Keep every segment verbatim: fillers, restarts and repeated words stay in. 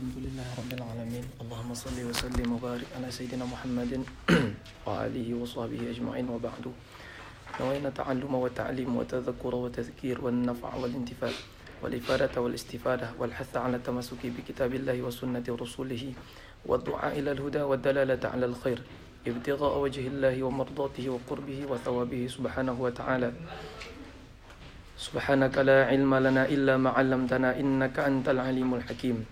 Alhamdulillah Rabbil Alamin. Allahumma salli wa sallim wa barik ala Sayyidina Muhammadin wa alihi wa sahbihi ajma'in wa ba'du. Nawayna ta'alluma wa ta'lim wa tadhakkura wa tadhkir wa nafa' wal intifa' wal ifadata wal istifadah wal hatha ala tamasuki bi kitabillahi wa sunnati rasulih wa du'a ila al-huda wa dalalata ala al-khair ibtigha'a wajhillahi wa mardatihi wa qurbihi wa thawabihi subhanahu wa ta'ala. Subhanaka la ilma lana illa ma 'allamtana innaka antal alimul hakim.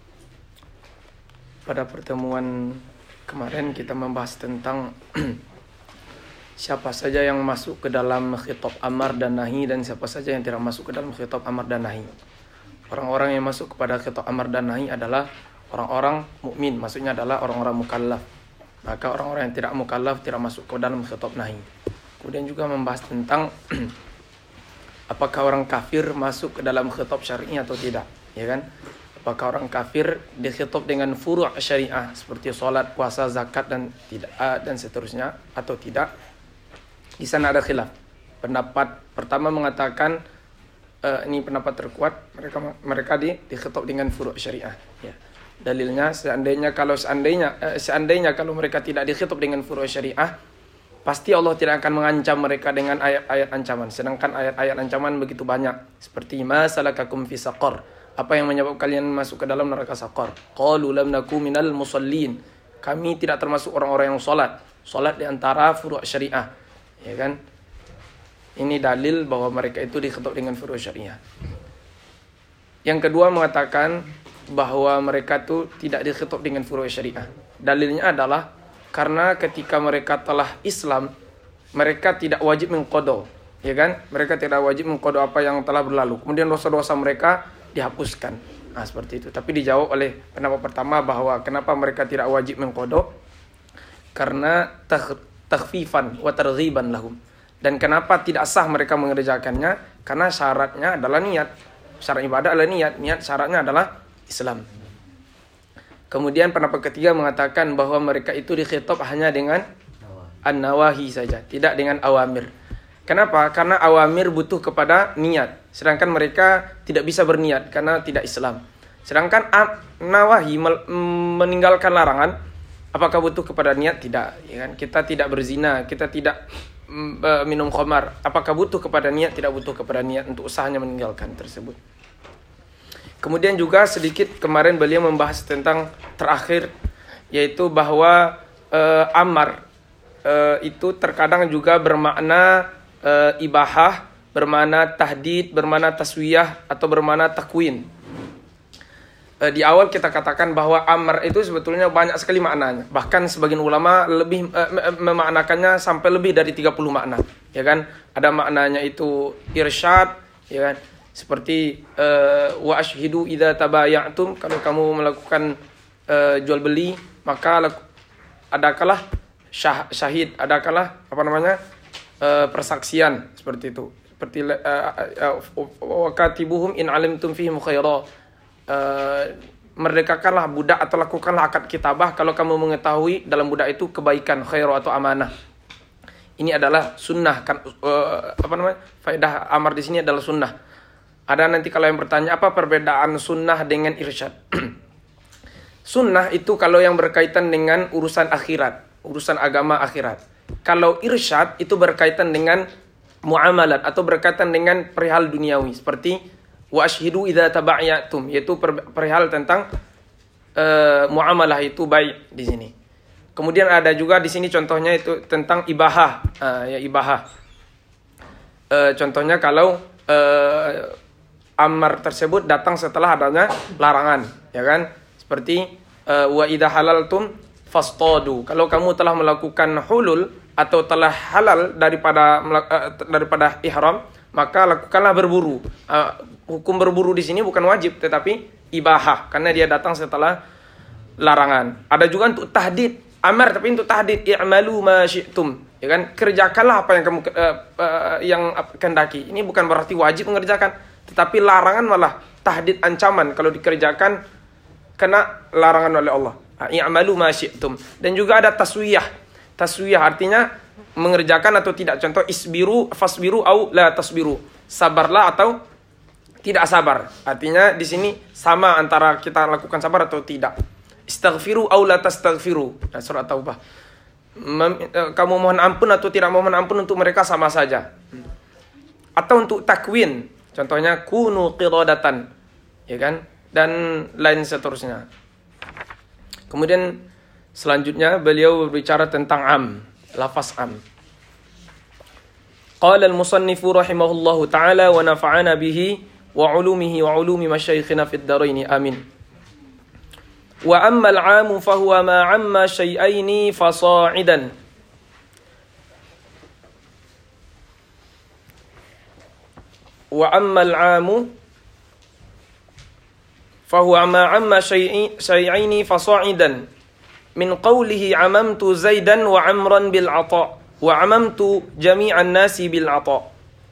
Pada pertemuan kemarin kita membahas tentang siapa saja yang masuk ke dalam khitab amar dan nahi dan siapa saja yang tidak masuk ke dalam khitab amar dan nahi. Orang-orang yang masuk kepada khitab amar dan nahi adalah orang-orang mukmin, maksudnya adalah orang-orang mukallaf. Maka orang-orang yang tidak mukallaf tidak masuk ke dalam khitab nahi. Kemudian juga membahas tentang apakah orang kafir masuk ke dalam khitab syar'i atau tidak, ya kan? Apakah orang kafir dikhitab dengan furu' syariah seperti salat, puasa, zakat dan tidak dan seterusnya atau tidak? Di sana ada khilaf. Pendapat pertama mengatakan uh, ini pendapat terkuat, mereka mereka di dikhitab dengan furu' syariah, ya. Dalilnya seandainya kalau seandainya uh, seandainya kalau mereka tidak dikhitab dengan furu' syariah, pasti Allah tidak akan mengancam mereka dengan ayat-ayat ancaman. Sedangkan ayat-ayat ancaman begitu banyak. Seperti ma salakakum fi saqar. Apa yang menyebabkan kalian masuk ke dalam neraka saqar? Qalu lam naku minal musallin. Kami tidak termasuk orang-orang yang salat. Salat di antara furu' syariah. Ya kan? Ini dalil bahwa mereka itu dikhitab dengan furu' syariah. Yang kedua mengatakan bahwa mereka itu tidak dikhitab dengan furu' syariah. Dalilnya adalah karena ketika mereka telah Islam, mereka tidak wajib mengqada, ya kan? Mereka tidak wajib mengqada apa yang telah berlalu. Kemudian dosa-dosa mereka dihapuskan. Nah, seperti itu. Tapi dijawab oleh pendapat pertama bahwa kenapa mereka tidak wajib mengqada? Karena takhfifan wa targhiban lahum. Dan kenapa tidak sah mereka mengerjakannya? Karena syaratnya adalah niat. Syarat ibadah adalah niat. Niat syaratnya adalah Islam. Kemudian pendapat ketiga mengatakan bahwa mereka itu dikhitab hanya dengan an-nawahi saja, tidak dengan awamir. Kenapa? Karena awamir butuh kepada niat, sedangkan mereka tidak bisa berniat karena tidak Islam. Sedangkan nawahi meninggalkan larangan, apakah butuh kepada niat? Tidak, ya kan? Kita tidak berzina, kita tidak uh, minum khamar. Apakah butuh kepada niat? Tidak butuh kepada niat untuk usahanya meninggalkan tersebut. Kemudian juga sedikit kemarin beliau membahas tentang terakhir, yaitu bahwa uh, amar uh, itu terkadang juga bermakna uh, ibahah, bermakna tahdid, bermakna taswiyah atau bermakna takwin. Uh, di awal kita katakan bahwa amar itu sebetulnya banyak sekali maknanya. Bahkan sebagian ulama lebih uh, memaknakannya sampai lebih dari tiga puluh makna, ya kan? Ada maknanya itu irsyad, ya kan? Seperti uh, wa ashhidu idza tabaya'tum, kalau kamu melakukan uh, jual beli maka adakanlah syah, syahid, adakanlah apa namanya uh, persaksian, seperti itu. Seperti wa katibuhum in alimtum fihim khaira, uh, merdekakanlah budak atau lakukanlah akad kitabah kalau kamu mengetahui dalam budak itu kebaikan, khaira atau amanah. Ini adalah sunnah kan, uh, apa namanya? Faedah amar di sini adalah sunnah. Ada nanti kalau yang bertanya apa perbedaan sunnah dengan irsyad. Sunnah itu kalau yang berkaitan dengan urusan akhirat, urusan agama akhirat. Kalau irsyad itu berkaitan dengan muamalat atau berkaitan dengan perihal duniawi. Seperti wa ashhidu idza tabaya'tum, yaitu perihal tentang uh, muamalah itu baik di sini. Kemudian ada juga di sini contohnya itu tentang ibahah, uh, ya ibahah. Uh, contohnya kalau uh, amar tersebut datang setelah adanya larangan, ya kan? Seperti uh, wa idza halaltum fastadu. Kalau kamu telah melakukan hulul atau telah halal daripada uh, daripada ihram, maka lakukanlah berburu. Uh, hukum berburu di sini bukan wajib tetapi ibahah karena dia datang setelah larangan. Ada juga untuk tahdid, amar tapi untuk tahdid, i'malu ma syi'tum. Ya kan? Kerjakanlah apa yang kamu uh, uh, yang kehendaki. Ini bukan berarti wajib mengerjakan. Tetapi larangan malah tahdid, ancaman kalau dikerjakan kena larangan oleh Allah. I'malu ma syi'tum. Dan juga ada taswiyah. Taswiyah artinya mengerjakan atau tidak. Contoh isbiru fasbiru au la tasbiru. Sabarlah atau tidak sabar. Artinya di sini sama antara kita lakukan sabar atau tidak. Istaghfiru aw la tastaghfiru. Nah, surat Taubah. Mem, kamu mohon ampun atau tidak mohon ampun untuk mereka sama saja. Atau untuk takwin. Contohnya kunu qiradatan. Ya kan? Dan lain seterusnya. Kemudian selanjutnya beliau berbicara tentang am, lafaz am. Qala al-musannifu rahimahullahu taala wa nafa'ana bihi wa 'ulumihi wa 'ulumi masyayikhina fid dharain amin. Wa amma al-'amu fa huwa ma 'amma syai'aini fasa'idan. Wa amma al-'amu fa huwa ma 'amma syai'aini fasa'idan min qawlihi 'amamtu Zaidan wa 'Amran bil 'ata' wa 'amamtu jami'an nasi bil 'ata'.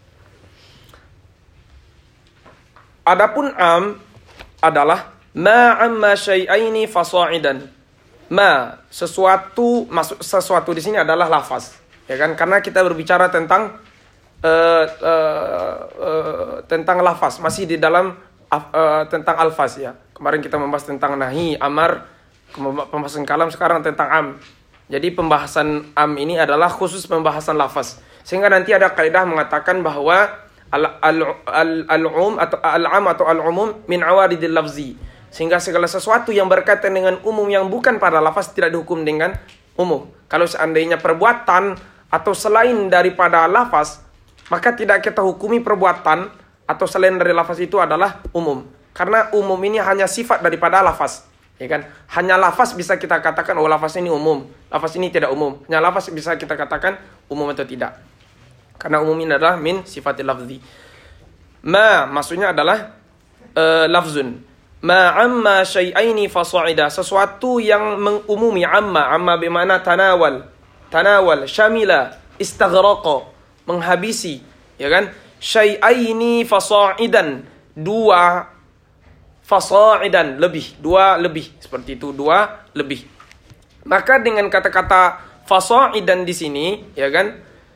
Adapun am adalah ma 'amma syai'aini fasa'idan. Ma sesuatu, masuk sesuatu di sini adalah lafaz, ya kan? Karena kita berbicara tentang uh, uh, uh, tentang lafaz, masih di dalam uh, tentang alfaz ya. Kemarin kita membahas tentang nahi, amar, pembahasan kalam, sekarang tentang am. Jadi pembahasan am ini adalah khusus pembahasan lafaz. Sehingga nanti ada kaidah mengatakan bahwa al-um atau al-am atau al-umum min awaridil lafzi. Sehingga segala sesuatu yang berkaitan dengan umum yang bukan pada lafaz tidak dihukum dengan umum. Kalau seandainya perbuatan atau selain daripada lafaz, maka tidak kita hukumi perbuatan atau selain dari lafaz itu adalah umum. Karena umum ini hanya sifat daripada lafaz. Ya kan? Hanya lafaz bisa kita katakan oh lafaz ini umum, lafaz ini tidak umum. Hanya lafaz bisa kita katakan umum atau tidak. Karena umum ini adalah min sifatil lafzi. Ma maksudnya adalah uh, lafzun. Ma amma syai'aini fasa'ida, sesuatu yang mengumumi amma, amma bermakna tanawal, tanawal, syamila, istaghraqa, menghabisi, ya kan? Syai'aini fasa'idan, dua fasa'idan, lebih, dua lebih, seperti itu, dua lebih. Maka dengan kata-kata fasa'idan di sini, ya kan,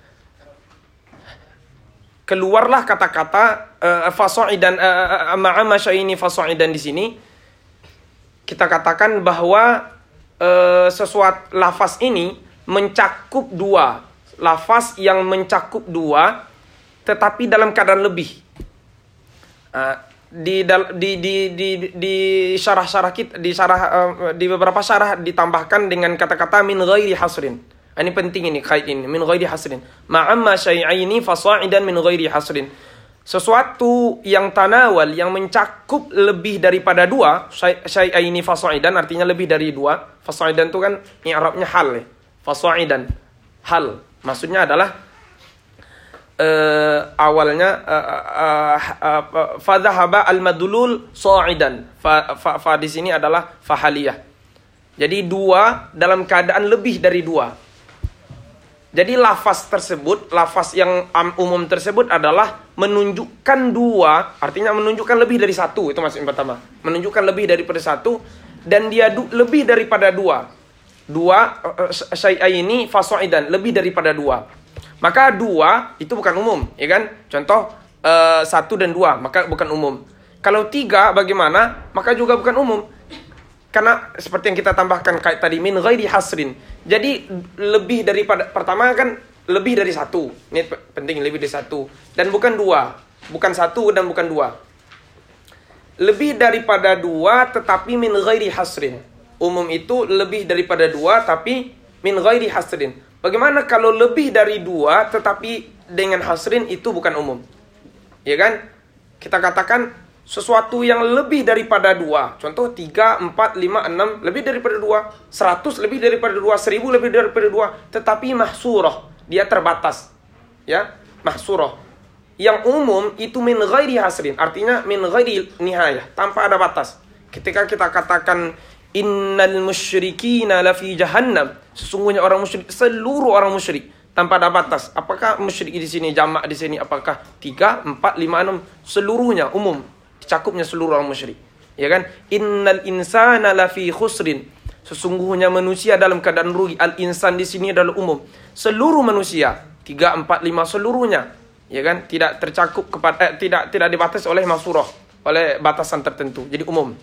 keluarlah kata-kata uh, fasa'idan, uh, ma'ama syai'ini fasa'idan di sini. Kita katakan bahwa uh, sesuatu lafaz ini mencakup dua, lafaz yang mencakup dua, tetapi dalam keadaan lebih. Uh, Di, di di di di syarah-syarah kita di syarah uh, di beberapa syarah ditambahkan dengan kata-kata min ghairi hasrin. Ini penting ini kait ini, min ghairi hasrin. Ma'amma syai'aini fasa'idan min ghairi hasrin. Sesuatu yang tanawal, yang mencakup lebih daripada dua, syai'aini fasa'idan artinya lebih dari dua. Fasa'idan itu kan i'rabnya hal ya. Fasa'idan hal. Maksudnya adalah Uh, awalnya uh, uh, uh, uh, fadhahaba al-madlul sa'idan. Fa, fa, fa di sini adalah fahaliyah. Jadi dua dalam keadaan lebih dari dua. Jadi lafaz tersebut, lafaz yang um, umum tersebut adalah menunjukkan dua, artinya menunjukkan lebih dari satu, itu maksud yang pertama. Menunjukkan lebih daripada satu dan dia du, lebih daripada dua. Dua uh, syai'aini fasa'idan, lebih daripada dua. Maka dua itu bukan umum, ya kan? Contoh uh, satu dan dua, maka bukan umum. Kalau tiga bagaimana? Maka juga bukan umum. Karena seperti yang kita tambahkan kayak tadi min ghairi hasrin. Jadi lebih daripada pertama kan lebih dari satu. Ini penting, lebih dari satu dan bukan dua, bukan satu dan bukan dua. Lebih daripada dua tetapi min ghairi hasrin. Umum itu lebih daripada dua tapi min ghairi hasrin. Bagaimana kalau lebih dari dua tetapi dengan hasrin itu bukan umum? Ya kan? Kita katakan sesuatu yang lebih daripada dua. Contoh tiga, empat, lima, enam, lebih daripada dua. Seratus lebih daripada dua. Seribu lebih daripada dua. Tetapi mahsurah. Dia terbatas. Ya, mahsurah. Yang umum itu min ghairi hasrin. Artinya min ghairi nihayah. Tanpa ada batas. Ketika kita katakan innal musyrikina lafi jahannam, sesungguhnya orang musyrik, seluruh orang musyrik tanpa ada batas. Apakah musyrik di sini jamak di sini apakah tiga, empat, lima, enam, seluruhnya umum, cakupnya seluruh orang musyrik. Ya kan? Innal insana lafi khusrin, sesungguhnya manusia dalam keadaan rugi. Al insan di sini adalah umum, seluruh manusia, tiga, empat, lima, seluruhnya. ya kan? Tidak tercakup kepada eh, tidak tidak dibatasi oleh mafsurah, oleh batasan tertentu. Jadi umum.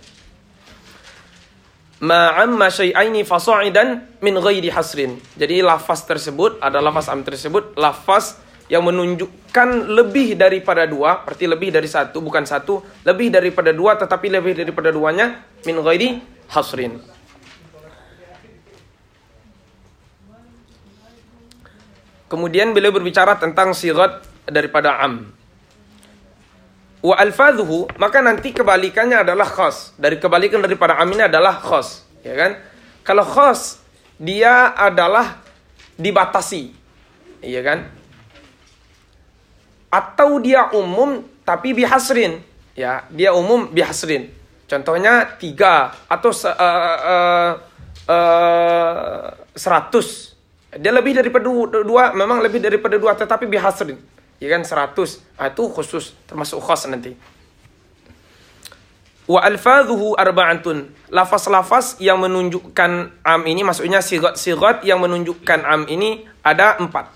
Ma'amma syai'aini fasa'idan min ghairi hasrin. Jadi lafaz tersebut ada lafaz am tersebut lafaz yang menunjukkan lebih daripada dua, berarti lebih dari satu, bukan satu, lebih daripada dua, tetapi lebih daripada duanya, min ghairi hasrin. Kemudian beliau berbicara tentang sigat daripada am. Wa alfadhuhu, maka nanti kebalikannya adalah khas. Dari kebalikan daripada am ini adalah khas, ya kan? Kalau khas, dia adalah dibatasi, ya kan? Atau dia umum tapi bihasrin, ya, dia umum bihasrin. Contohnya tiga atau uh, uh, uh, seratus. Dia lebih daripada dua, memang lebih daripada dua, tetapi bihasrin, ya kan, seratus. Nah, itu khusus, termasuk khas nanti. Wa alfadhuhu arba'atun. Lafaz-lafaz yang menunjukkan am ini, maksudnya sigat-sigat yang menunjukkan am ini ada empat.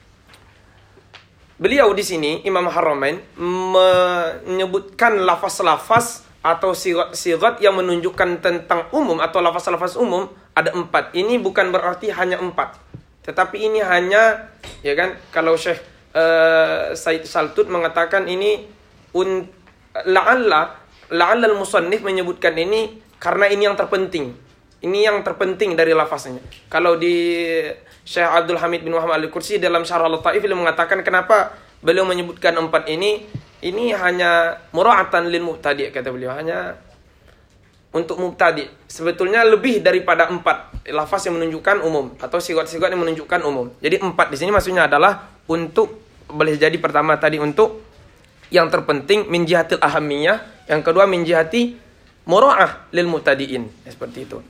Beliau di sini, Imam Haramain, menyebutkan lafaz-lafaz atau sigat yang menunjukkan tentang umum atau lafaz-lafaz umum ada empat. Ini bukan berarti hanya empat, tetapi ini hanya, ya kan, kalau Syekh uh, Said Saltut mengatakan ini un, la'alla la'alla al-musannif menyebutkan ini karena ini yang terpenting. Ini yang terpenting dari lafaznya. Kalau di Syekh Abdul Hamid bin Muhammad Al-Qursi dalam Syarah Al-Taif beliau mengatakan kenapa beliau menyebutkan empat ini, ini hanya mura'atan lil mubtadi', kata beliau, hanya untuk mubtadi'. Sebetulnya lebih daripada empat lafaz yang menunjukkan umum atau sigat-sigat yang menunjukkan umum. Jadi empat di sini maksudnya adalah untuk, boleh jadi pertama tadi untuk yang terpenting min jihatil ahamiyah, yang kedua min jihati mura'ah lil mubtadi'in, seperti itu.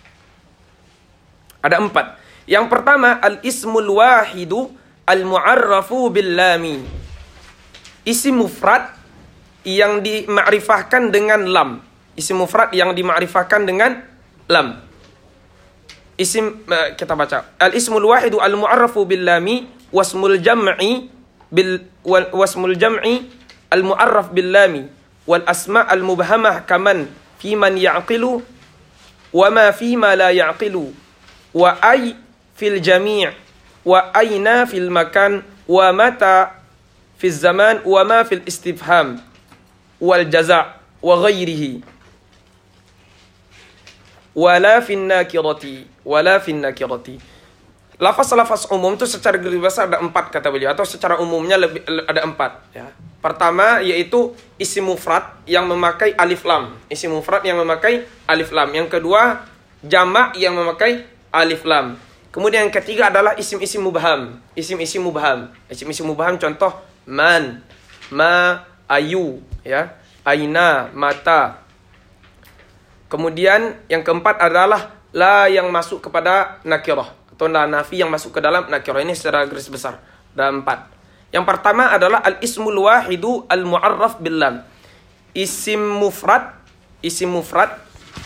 Ada empat. Yang pertama, al-ismul wahidu al-mu'arrafu bil-lami. Isim mufrad yang dimakrifahkan dengan lam. Isim mufrad yang dimakrifahkan dengan lam. Isim, kita baca. Al-ismul wahidu al-mu'arrafu bil-lami wasmul jam'i bil wasmul jam'i al-mu'arraf bil-lami wal asma' al-mubhamah kaman fi man ya'qilu wa ma fi ma la ya'qilu wa ay fil jami' wa aina fil makan wa mata fil zaman wa ma fil istifham wal jaza' wa ghairihi wala fin nakirati wala fin nakirati. Lafaz-lafaz umum itu secara garis besar ada empat, kata beliau, atau secara umumnya lebih ada empat, ya. Pertama yaitu isim mufrad yang memakai alif lam, isim mufrad yang memakai alif lam. Yang kedua jamak yang memakai alif lam. Kemudian yang ketiga adalah isim-isim mubham. Isim-isim mubham. Isim-isim mubham contoh man, ma, ayu, ya, aina, mata. Kemudian yang keempat adalah la yang masuk kepada nakirah atau la nafi yang masuk ke dalam nakirah. Ini secara garis besar ada empat. Yang pertama adalah al-ismul wahidu al-mu'arraf bil lam. Isim mufrad, isim mufrad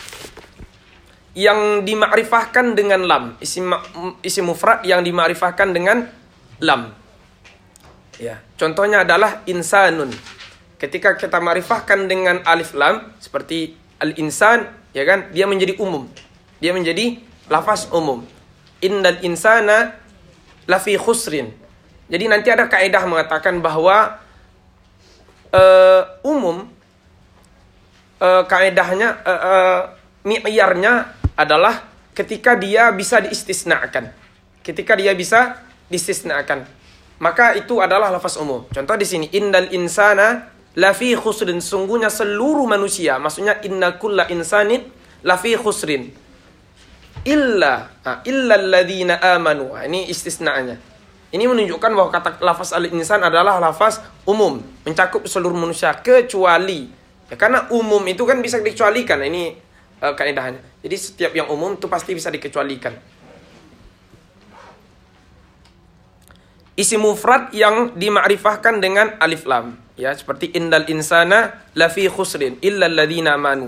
yang dimakrifahkan dengan lam, isim isim mufrad yang dimakrifahkan dengan lam. Ya, contohnya adalah insanun. Ketika kita makrifahkan dengan alif lam seperti al-insan, ya kan, dia menjadi umum. Dia menjadi lafaz umum. Innal insana lafi khusrin. Jadi nanti ada kaidah mengatakan bahwa uh, umum uh, kaidahnya uh, uh, mi'yarnya adalah ketika dia bisa diistisnakan. Ketika dia bisa diistisnakan, maka itu adalah lafaz umum. Contoh di sini, innal insana lafi khusrin, sungguhnya seluruh manusia, maksudnya inna kulla insanin lafi khusrin illa ah, illa alladzina amanu. Ah, ini istisnanya. Ini menunjukkan bahwa kata lafaz al-insan adalah lafaz umum, mencakup seluruh manusia kecuali, ya, karena umum itu kan bisa dikecualikan. Ini kaidahnya. Jadi setiap yang umum itu pasti bisa dikecualikan. Isim mufrad yang dimakrifahkan dengan alif lam, ya, seperti innal insana lafi khusrin illa alladzina amanu.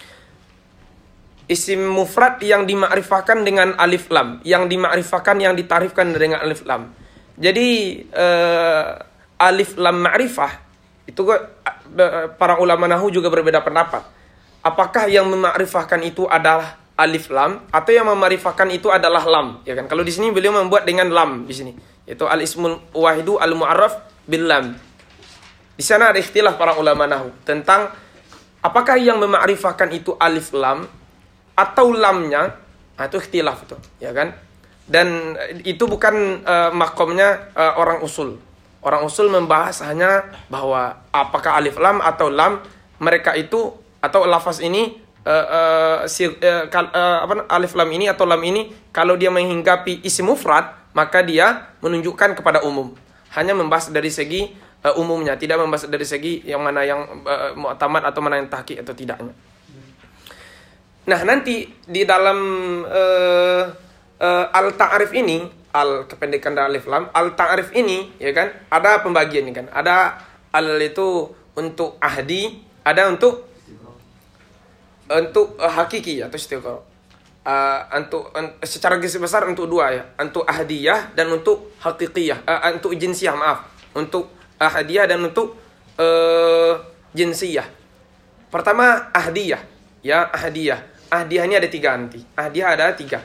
Isim mufrad yang dimakrifahkan dengan alif lam, yang dimakrifahkan, yang ditarifkan dengan alif lam. Jadi eh, alif lam ma'rifah, itu para ulama nahwu juga berbeda pendapat. Apakah yang memakrifahkan itu adalah alif lam atau yang memakrifahkan itu adalah lam, ya kan? Kalau di sini beliau membuat dengan lam di sini, yaitu al ismul wahidu al mu'arraf bil lam. Di sana ada ikhtilaf para ulama nahwu tentang apakah yang memakrifahkan itu alif lam atau lamnya. Nah, itu ikhtilaf itu, ya kan? Dan itu bukan uh, makomnya uh, orang usul. Orang usul membahas hanya bahwa apakah alif lam atau lam mereka itu atau lafaz ini uh, uh, si, uh, kal, uh, apa, alif lam ini atau lam ini kalau dia menghinggapi isim mufrad maka dia menunjukkan kepada umum. Hanya membahas dari segi uh, umumnya, tidak membahas dari segi yang mana yang uh, mu'tamad atau mana yang tahqiq atau tidaknya. Nah, nanti di dalam uh, uh, al-ta'rif ini, al kependekan dari alif lam, al-ta'rif ini, ya kan, ada pembagian kan. Ada al itu untuk ahdi, ada untuk untuk uh, hakiki atau istiqrar. Uh, untuk uh, secara garis besar untuk dua ya, untuk ahdiyah dan untuk hakikiyah, uh, untuk jinsiyah, maaf, untuk ahdiyah dan untuk uh, jinsiyah. Pertama ahdiyah, ya ahdiyah. Ahdiyah ini ada tiga nanti. Ahdiyah ada tiga.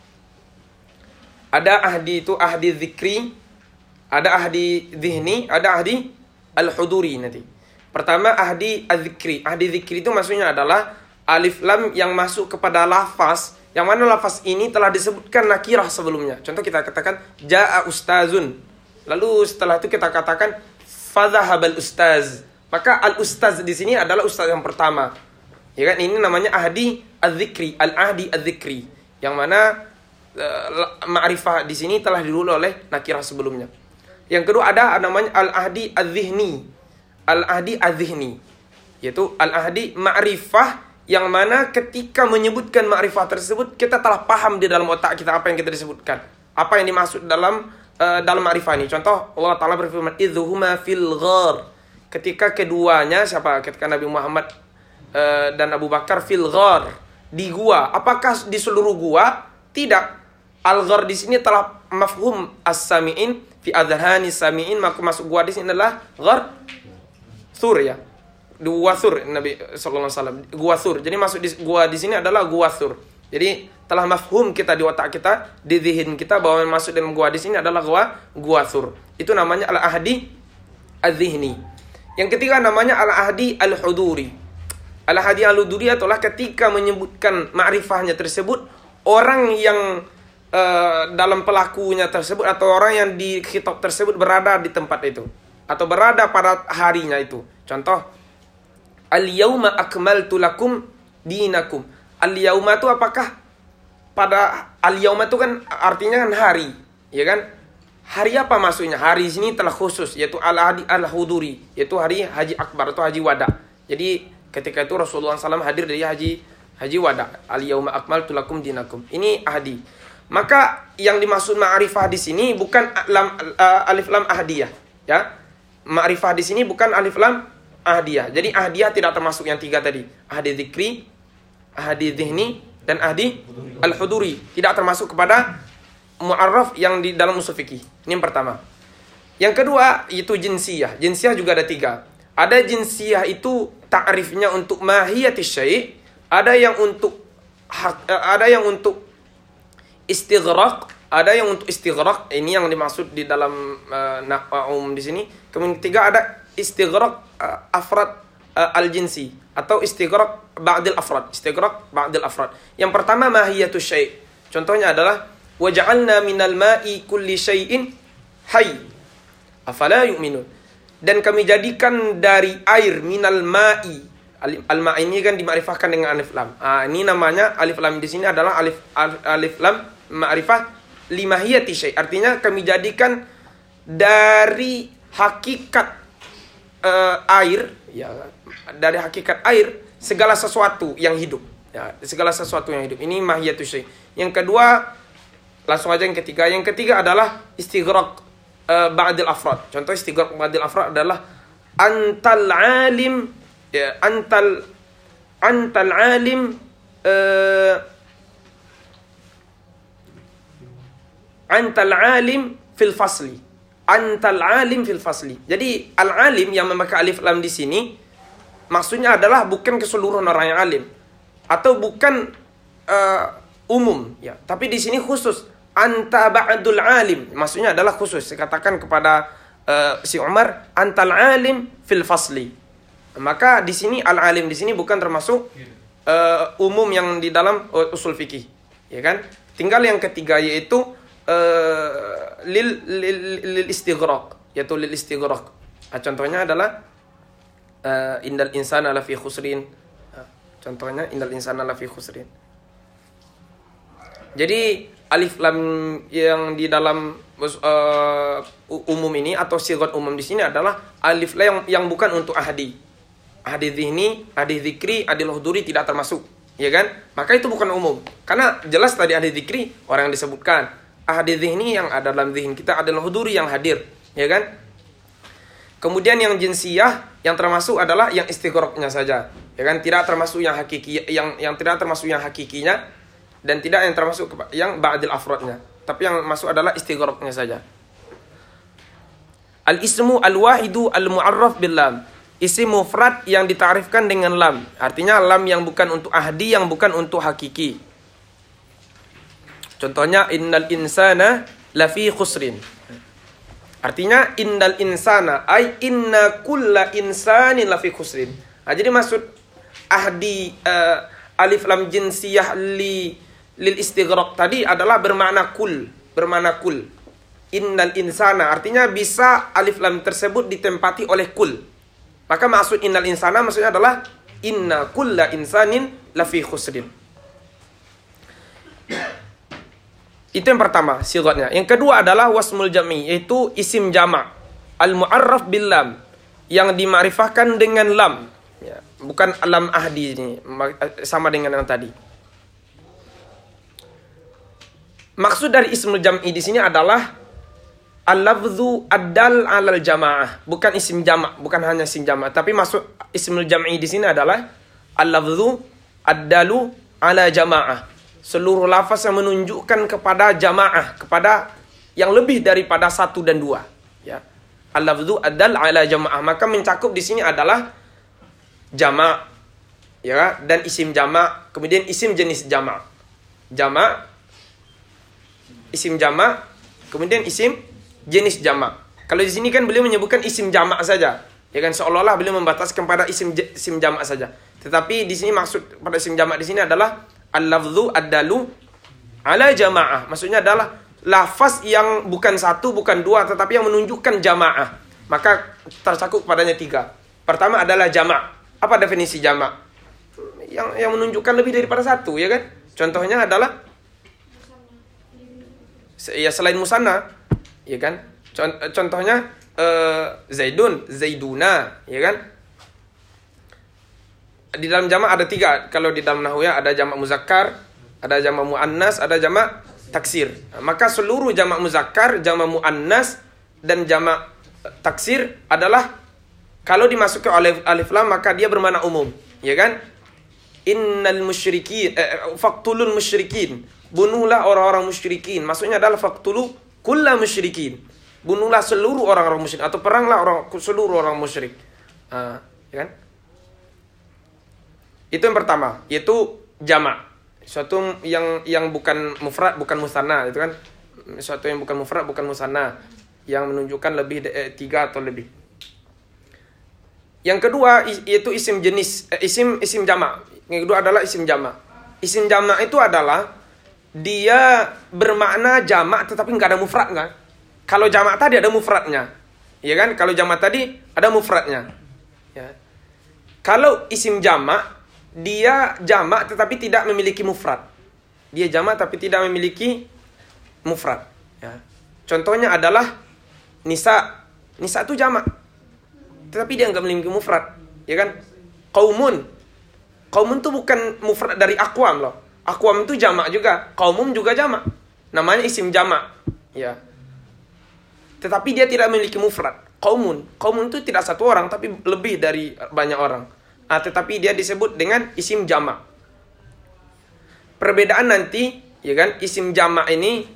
Ada ahdi itu ahdi zikri, ada ahdi zihni, ada ahdi al-huduri nanti. Pertama ahdi az-zikri. Ahdi zikri itu maksudnya adalah alif lam yang masuk kepada lafaz, yang mana lafaz ini telah disebutkan nakirah sebelumnya. Contoh kita katakan jaa ustazun. Lalu setelah itu kita katakan fadhahabal ustaz. Maka al-ustaz di sini adalah ustaz yang pertama. Ya kan, ini namanya ahdi az-zikri, al-ahdi az-zikri. Yang mana uh, ma'rifah di sini telah didahului oleh nakirah sebelumnya. Yang kedua ada namanya al-ahdi az-zihni. Al-ahdi az-zihni, yaitu al-ahdi ma'rifah yang mana ketika menyebutkan ma'rifah tersebut kita telah paham di dalam otak kita apa yang kita disebutkan. Apa yang dimaksud dalam uh, dalam ma'rifah ini. Contoh Allah Ta'ala berfirman idzuhuma fil ghar. Ketika keduanya siapa? Ketika Nabi Muhammad uh, dan Abu Bakar fil ghar, di gua. Apakah di seluruh gua? Tidak. Al-ghar di sini telah mafhum as-sami'in fi adhani sami'in, maka masuk gua di sini adalah ghar thur ya. Gua thur Nabi sallallahu alaihi wasallam. Gua thur. Jadi masuk di gua di sini adalah gua thur. Jadi telah mafhum kita di otak kita, di zihin kita bahwa yang masuk dalam gua di sini adalah gua gua thur. Itu namanya al-ahdi az-zihni. Yang ketiga namanya al-ahdi al-huduri. Al-ahdi al-huduri adalah ketika menyebutkan ma'rifahnya tersebut, orang yang uh, dalam pelakunya tersebut atau orang yang di khitab tersebut berada di tempat itu atau berada pada harinya itu. Contoh, al-yauma akmaltu lakum dinakum. Al-yauma itu apakah pada al-yauma itu kan artinya kan hari, ya kan? Hari apa maksudnya? Hari sini telah khusus, yaitu al-hadi al-huduri, yaitu hari haji akbar atau haji wada. Jadi ketika itu Rasulullah shallallahu alaihi wasallam hadir dari haji haji wada. Al-yauma akmaltu lakum dinakum. Ini ahdi. Maka yang dimaksud ma'rifah di sini bukan lam, uh, alif lam ahdiyah, ya. Ma'rifah di sini bukan alif lam ahdiyah. Jadi ahdiyah tidak termasuk yang tiga tadi. Ahdi dzikri, ahdi dzihni, dan ahdi al-huduri. Tidak termasuk kepada mu'arraf yang di dalam usul fikih. Ini yang pertama. Yang kedua itu jinsiyah. Jinsiyah juga ada tiga. Ada jinsiyah itu ta'rifnya untuk mahiyati syai', ada yang untuk ada yang untuk istighraq, ada yang untuk istighraq. Ini yang dimaksud di dalam uh, nahwu di sini. Kemudian ketiga ada istighraq uh, afrad uh, al-jinsi atau istighraq ba'dil afrad. Istighraq ba'dil afrad. Yang pertama mahiyatu syai'. Contohnya adalah waja'alna minal ma'i kulli syai'in hayy afala yu'minun. Dan kami jadikan dari air minal ma'i. Al-ma' ini kan dimakrifahkan dengan alif lam. Ah, ini namanya alif lam di sini adalah alif alif lam ma'rifah limahiyati syai'. Artinya kami jadikan dari hakikat uh, air, ya, dari hakikat air segala sesuatu yang hidup. Ya, segala sesuatu yang hidup. Ini mahiyatu syai'. Yang kedua, langsung aja yang ketiga. Yang ketiga adalah istighraq uh, ba'dil afrad. Contoh istighraq ba'dil afrad adalah antal alim, ya, antal antal alim uh, antal alim fil fasli. antal alim fil fasli. Jadi al-alim yang memakai alif lam di sini maksudnya adalah bukan keseluruhan orang yang alim atau bukan uh, umum ya, tapi di sini khusus anta ba'dul alim. Maksudnya adalah khusus. Saya katakan kepada uh, si Umar antal alim fil fasli. Maka di sini al-alim di sini bukan termasuk uh, umum yang di dalam uh, usul fikih, ya kan? Tinggal yang ketiga yaitu uh, lil, lil, lil istighraq, yaitu lil istighraq. Nah, contohnya adalah uh, indal insana lafi khusrin. Uh, contohnya indal insana lafi khusrin. Jadi alif lam yang di dalam uh, umum ini atau sighat umum di sini adalah alif lam yang, yang bukan untuk ahadi. Ahadi dzihni, ahadi dzikri, ahadi huduri tidak termasuk, ya kan? Maka itu bukan umum. Karena jelas tadi ahadi dzikri orang yang disebutkan. Ahadi dzihni yang ada dalam dzihn kita, ahadi huduri yang hadir, ya kan? Kemudian yang jinsiyah yang termasuk adalah yang istighraqnya saja, ya kan? Tidak termasuk yang hakiki, yang yang tidak termasuk yang hakikinya dan tidak yang termasuk yang ba'dil afradnya. Tapi yang masuk adalah istighraqnya saja. Al-ismu al-wahidu al-mu'arraf bil lam. Isim mufrad yang ditarifkan dengan lam. Artinya lam yang bukan untuk ahdi, yang bukan untuk hakiki. Contohnya innal insana lafi khusrin. Artinya innal insana ay inna kulla insanin lafi khusrin. Nah, jadi maksud ahdi uh, alif lam jinsiyah li lil istighraq tadi adalah bermakna kul, bermakna kul. Innal insana artinya bisa alif lam tersebut ditempati oleh kul. Maka maksud innal insana maksudnya adalah inna kulla insanin lafi khusrin. Itu yang pertama sighatnya. Yang kedua adalah wasmul jam'i, yaitu isim jama' al-mu'arraf bil lam, yang dimakrifahkan dengan lam, ya, bukan lam ahdi ini, sama dengan yang tadi. Maksud dari ismul jam'i di sini adalah al-lafzu ad-dal 'alal jamaah, bukan isim jama', bukan hanya isim jama', tapi maksud ismul jam'i di sini adalah al-lafzu ad-dalu 'ala jamaah. Seluruh lafaz yang menunjukkan kepada jamaah, kepada yang lebih daripada satu dan dua, ya. Al-lafzu ad-dal 'ala jamaah, maka mencakup di sini adalah jama', ya, dan isim jama', kemudian isim jenis jama'. Jama', isim jama', kemudian isim jenis jamak. Kalau di sini kan beliau menyebutkan isim jamak saja, ya kan, seolah-olah beliau membataskan pada isim isim jamak saja. Tetapi di sini maksud pada isim jamak di sini adalah al-lafzu ad-dalu ala jamaah. Maksudnya adalah lafaz yang bukan satu, bukan dua, tetapi yang menunjukkan jamaah. Maka tercakup padanya tiga. Pertama adalah jamak. Apa definisi jamak? Yang yang menunjukkan lebih daripada satu, ya kan? Contohnya adalah ya selain musanna, ya kan? Contohnya uh, Zaidun, Zaiduna, ya kan? Di dalam jamak ada tiga. Kalau di dalam nahwu ada jamak muzakkar, ada jamak muannas, ada jamak taksir. Maka seluruh jamak muzakkar, jamak muannas dan jamak taksir adalah kalau dimasuki oleh alif lam maka dia bermakna umum, ya kan? Innal musyrikin eh, faqtulul musyrikin. Bunuhlah orang-orang musyrikin. Maksudnya adalah faqtulu kulla musyrikin. Bunuhlah seluruh orang-orang musyrik atau peranglah orang seluruh orang musyrik. Uh, ya kan? Itu yang pertama, yaitu jamak. Suatu yang yang bukan mufrad, bukan musanna, itu kan? Suatu yang bukan mufrad, bukan musanna, yang menunjukkan lebih eh, tiga atau lebih. Yang kedua yaitu isim jenis eh, isim isim jamak. Yang kedua adalah isim jamak. Isim jamak itu adalah dia bermakna jamak tetapi nggak ada mufrad, kan? Kalau jamak tadi ada mufradnya, ya kan? Kalau jamak tadi ada mufradnya, ya. Kalau isim jamak dia jamak tetapi tidak memiliki mufrad. Dia jamak tapi tidak memiliki mufrad, ya. Contohnya adalah nisa. Nisa itu jamak tetapi dia nggak memiliki mufrad, ya kan? Qaumun. Qaumun itu bukan mufrad dari aqwam loh. Aqwam itu jamak juga, qaumum juga jamak. Namanya isim jamak, ya. Tetapi dia tidak memiliki mufrad. Qaumun. Qaumun itu tidak satu orang tapi lebih dari banyak orang. Ah, tetapi dia disebut dengan isim jamak. Perbedaan nanti, ya kan? Isim jamak ini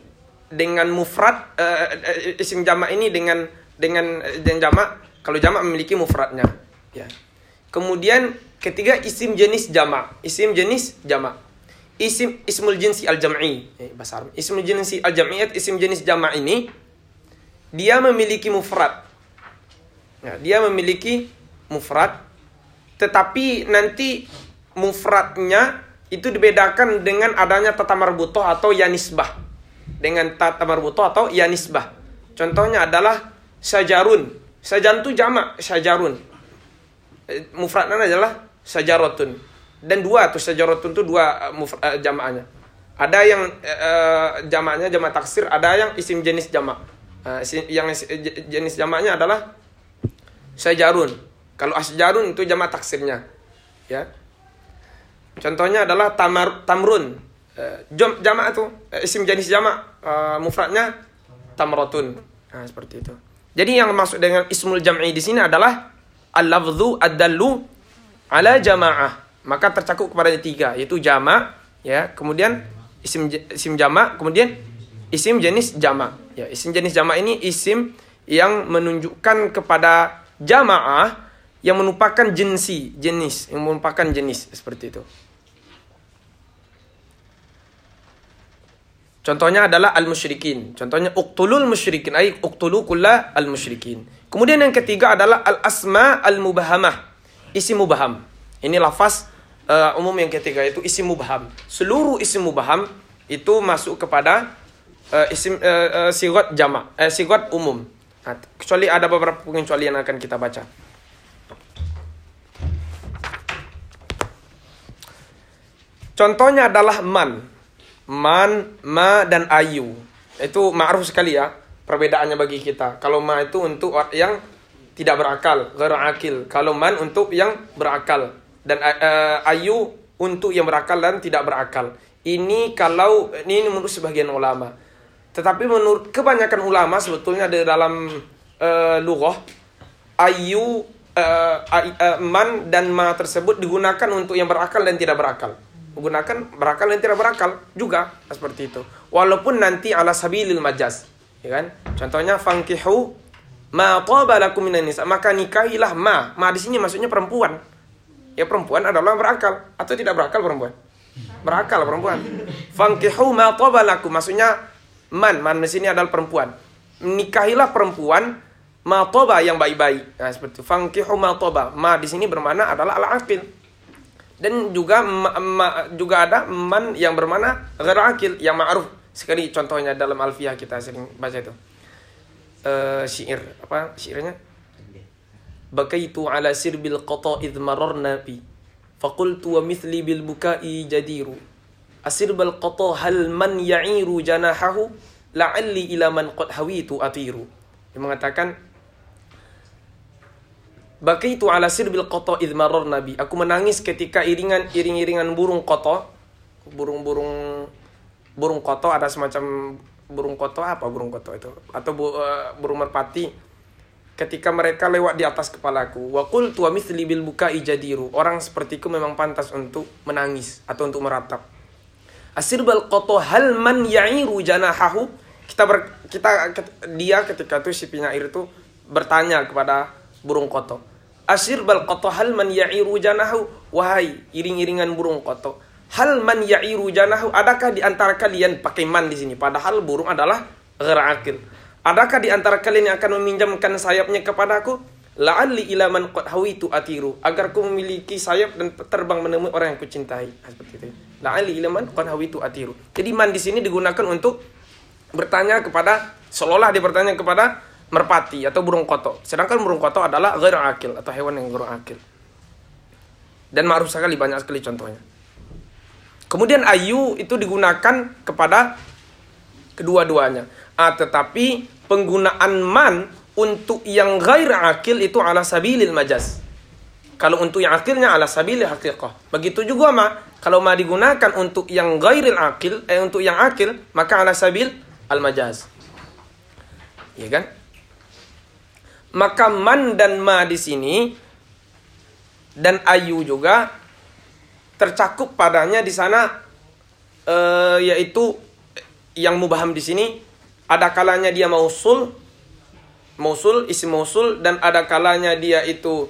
dengan mufrad, uh, isim jamak ini dengan dengan dan jamak. Kalau jamak memiliki mufradnya, ya. Kemudian ketiga isim jenis jamak, isim jenis jamak. Isim ismul jinsi al-jam'i, eh, bahasa Arab. Ismul jinsi al-jam'iyat, isim jenis jamak ini dia memiliki mufrad. Ya, dia memiliki mufrad, tetapi nanti mufradnya itu dibedakan dengan adanya tata marbutoh atau ya nisbah. Dengan tata marbutoh atau ya nisbah. Contohnya adalah sajarun. Sajarun itu jamak, sajarun. Mufradnya adalah sajarotun. Dan dua tuh sajarotun itu dua uh, jamaknya. Ada yang uh, jamaknya jamak taksir, ada yang isim jenis jamak. Uh, yang jenis jamaknya adalah sajarun. Kalau asjarun itu jamak taksirnya. Ya. Contohnya adalah tamar tamrun. Uh, jam, jamak itu uh, isim jenis jamak, uh, mufradnya tamrotun. Nah, seperti itu. Jadi yang masuk dengan ismul jam'i di sini adalah al-lafdhu ad-dallu ala jama'ah. Maka tercakup kepada tiga, yaitu jamak, ya, kemudian isim isim jamak, kemudian isim jenis jamak. Ya, isim jenis jamak ini isim yang menunjukkan kepada jamaah yang merupakan jinsi, jenis, yang merupakan jenis, seperti itu. Contohnya adalah al-musyrikin. Contohnya uqtulul musyrikin, ay uqtulu kulla al-musyrikin. Kemudian yang ketiga adalah al-asma al-mubahamah, isim mubaham. Ini lafaz uh, umum yang ketiga, itu isim mubham. Seluruh isim mubham itu masuk kepada uh, isim uh, uh, sigat jamak, uh, sigat umum. Nah, kecuali ada beberapa pengecualian yang akan kita baca. Contohnya adalah man. Man, ma, dan ayu. Itu ma'ruf sekali ya perbedaannya bagi kita. Kalau ma itu untuk yang tidak berakal, ghairu akil. Kalau man untuk yang berakal. Dan uh, ayu untuk yang berakal dan tidak berakal. Ini kalau ini menurut sebagian ulama. Tetapi menurut kebanyakan ulama sebetulnya di dalam uh, lughah, ayu, uh, uh, man dan ma tersebut digunakan untuk yang berakal dan tidak berakal. Menggunakan berakal dan tidak berakal juga seperti itu. Walaupun nanti ala sabilil majaz, ya kan? Contohnya fankihu ma taba lakum minan nisa, maka nikahilah ma. Ma di sini maksudnya perempuan. Ya, perempuan adalah berakal atau tidak berakal perempuan? Berakal perempuan. Fankihu ma taba lakum, maksudnya man, man di sini adalah perempuan. Nikahilah perempuan ma taba yang baik-baik. Nah, seperti itu. Fankihu ma taba. Ma di sini bermakna adalah al-aqil. Dan juga ma, ma, juga ada man yang bermakna ghairu aqil, yang ma'ruf sekali. Contohnya dalam Alfiyah kita sering baca itu. Uh, syair apa syairnya? Bakaitu ala sirbil qata idh mararna bi faqultu wa mithli bil bukai jadiru asirbal qata hal man ya'iru janahahu la'alli ila man qad hawitu atiru. Dia mengatakan bakaitu ala sirbil qata idh mararna bi, aku menangis ketika iringan iring-iringan burung qata, burung-burung burung qata, ada semacam burung qata, apa burung qata itu, atau bu, uh, burung merpati, ketika mereka lewat di atas kepalaku. Wa qultu wa mithli bil bukai jadiru, orang sepertiku memang pantas untuk menangis atau untuk meratap. Asirbal qata hal man ya'iru janahahu, kita ber, kita dia ketika itu si penyair itu bertanya kepada burung qata. Asirbal qata hal man ya'iru janahu, wahai iring-iringan burung qata, hal man ya'iru janahu, adakah di antara kalian, pakai man di sini padahal burung adalah ghairu aqil. Adakah di antara kalian yang akan meminjamkan sayapnya kepadaku? La'alli ila man qad hawitu atiru, agar ku memiliki sayap dan terbang menemui orang yang kucintai. Seperti itu. La'alli ila man qad hawitu atiru. Jadi man di sini digunakan untuk bertanya kepada, seolah dia bertanya kepada merpati atau burung qata. Sedangkan burung qata adalah ghairu aqil atau hewan yang ghairu aqil. Dan ma'ruf sekali, banyak sekali contohnya. Kemudian ayu itu digunakan kepada kedua-duanya. Ah, tetapi penggunaan man untuk yang ghair akil itu ala sabilil majaz. Kalau untuk yang akilnya ala sabilil haqiqah. Begitu juga ma, kalau ma digunakan untuk yang ghairil akil, eh untuk yang akil, maka ala sabil al majaz. Ya kan? Maka man dan ma di sini dan ayu juga tercakup padanya di sana, eh, yaitu yang mubaham di sini ada kalanya dia mausul, mausul, isim mausul, dan ada kalanya dia itu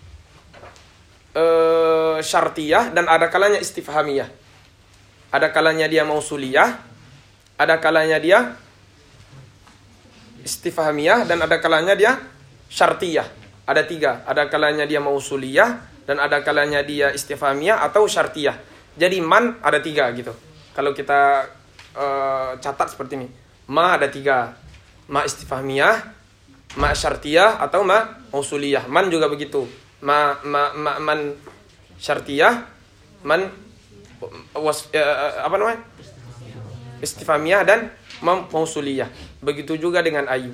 uh, syartiyah, dan ada kalanya istifhamiyah. Ada kalanya dia mausuliyah, ada kalanya dia istifhamiyah, dan ada kalanya dia syartiyah. Ada tiga, ada kalanya dia mausuliyah, dan ada kalanya dia istifhamiyah atau syartiyah. Jadi man ada tiga gitu. Kalau kita uh, catat seperti ini. Ma ada tiga. Ma istifhamiyah, ma syartiyah, atau ma mausuliyah. Man juga begitu. Ma, ma, ma man syartiyah, man was, uh, apa namanya? Istifhamiyah dan ma mausuliyah. Begitu juga dengan ayu.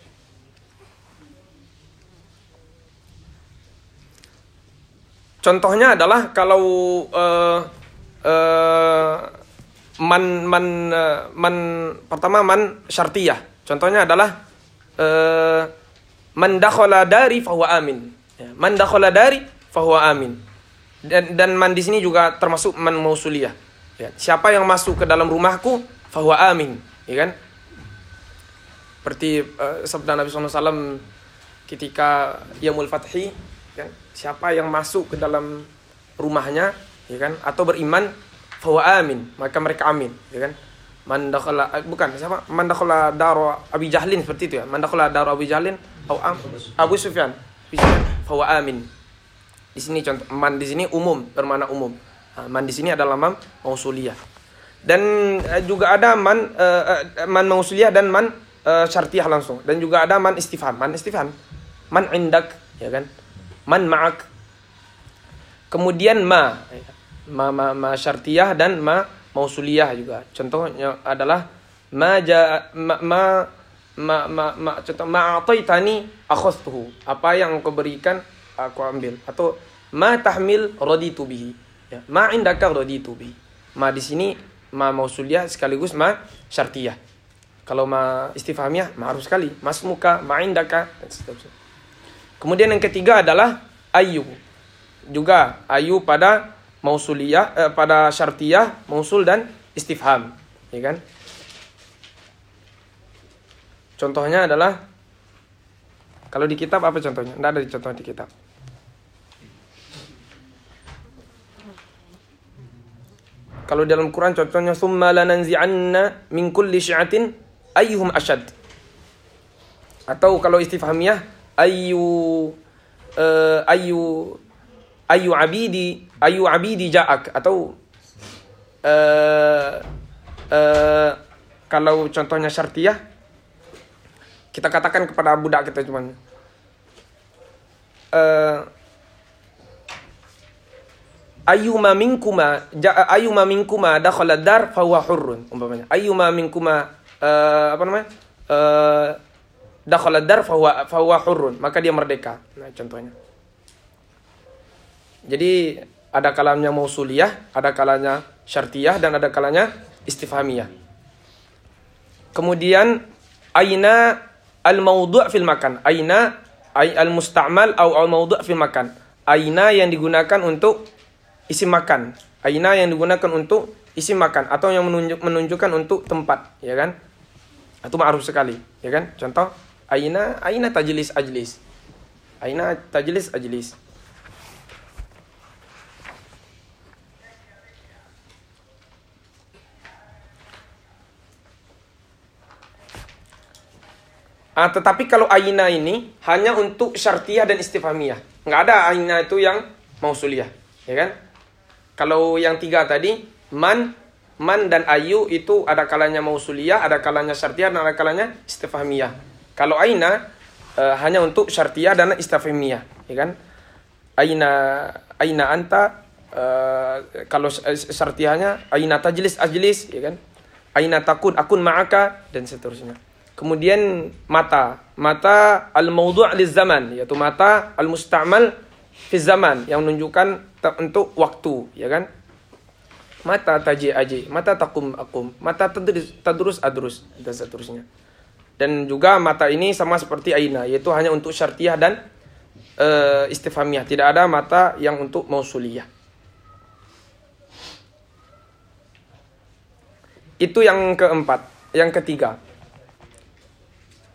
Contohnya adalah kalau uh, uh, man man uh, man pertama man syartiyah. Contohnya adalah uh, man dakhala dari fahuwa amin. Ya, man dakhala dari fahuwa amin. Dan dan man di sini juga termasuk man mausuliyah. Ya, siapa yang masuk ke dalam rumahku fahuwa amin, ya kan? Seperti uh, sabda Nabi sallallahu alaihi wasallam ketika Yaumul Fathi, kan? Siapa yang masuk ke dalam rumahnya, ya kan, atau beriman fahuwa amin, maka mereka amin, ya kan? Man dakhala, bukan siapa? Man dakhala daru Abi Jahlin, seperti itu ya. Man dakhala daru Abi Jahlin au am Abu Sufyan, fahuwa amin. Di sini contoh man di sini umum, bermakna umum. Nah, man di sini adalah man mausuliyah. Dan uh, juga ada man uh, uh, man mausuliyah dan man uh, syartiyah langsung. Dan juga ada man istifham. Man istifham. Man indak, ya kan? Man ma'ak. Kemudian ma ma ma, ma syartiyah dan ma mausuliyah juga. Contohnya adalah ma ja ma ma ma, ma, ma contoh ma ataitani akhadtuhu. Apa yang engkau berikan aku ambil. Atau ma tahmil raditu bihi. Ya, ma indaka raditu bihi. Ma di sini ma mausuliyah sekaligus ma syartiyah. Kalau ma istifhamiyah ma harus sekali. Masmuka, ma indaka, dan seterusnya. Kemudian yang ketiga adalah ayu. Juga ayu pada mausuliyah, eh, pada syartiyah, mausul dan istifham, ya kan? Contohnya adalah kalau di kitab apa contohnya? Tidak ada di contoh di kitab. Kalau dalam Quran contohnya summa lananzi'anna min kulli syi'atin ayyuhum asyad. Atau kalau istifhamiyah ayu uh, ayu ayu abidi ayu abidi ja'ak. Atau uh, uh, kalau contohnya syartiyah kita katakan kepada budak kita cuman uh, ayyuma minkuma ja'a ayyuma minkuma dakhala dar fa huwa hurrun, umpamanya ayyuma minkuma uh, apa namanya uh, dakhala dar fa huwa fa huwa hurrun, maka dia merdeka. Nah, contohnya. Jadi ada kalanya mausuliyah, ada kalanya syartiyah, dan ada kalanya istifhamiyah. Kemudian aina al-mawdu' fil makan. Aina al-musta'mal atau al-mawdu' fil makan. Aina yang digunakan untuk isim makan. Aina yang digunakan untuk isim makan atau yang menunjuk, menunjukkan untuk tempat, ya kan? Itu ma'ruf sekali, ya kan? Contoh aina aina tajlis ajlis. Aina tajlis ajlis. Ah, tetapi kalau aina ini hanya untuk syartiyah dan istifhamiyah. Enggak ada aina itu yang mausuliyah, ya kan? Kalau yang tiga tadi, man, man dan ayu itu ada kalanya mausuliyah, ada kalanya syartiyah, dan ada kalanya istifhamiyah. Kalau aina e, hanya untuk syartiyah dan istifhamiyah, ya kan? Aina aina anta, e, kalau syartiyahnya aina tajlis ajlis, ya kan? Aina takun akun ma'aka, dan seterusnya. Kemudian mata, mata al-mawdu' liz-zaman, yaitu mata al-musta'mal fi zaman, yang menunjukkan untuk waktu, ya kan? Mata taji aji, mata takum akum, mata tadrus tadrus adrus, dan seterusnya. Dan juga mata ini sama seperti aina, yaitu hanya untuk syartiyah dan e, istifhamiyah. Tidak ada mata yang untuk mausuliyah. Itu yang keempat, yang ketiga.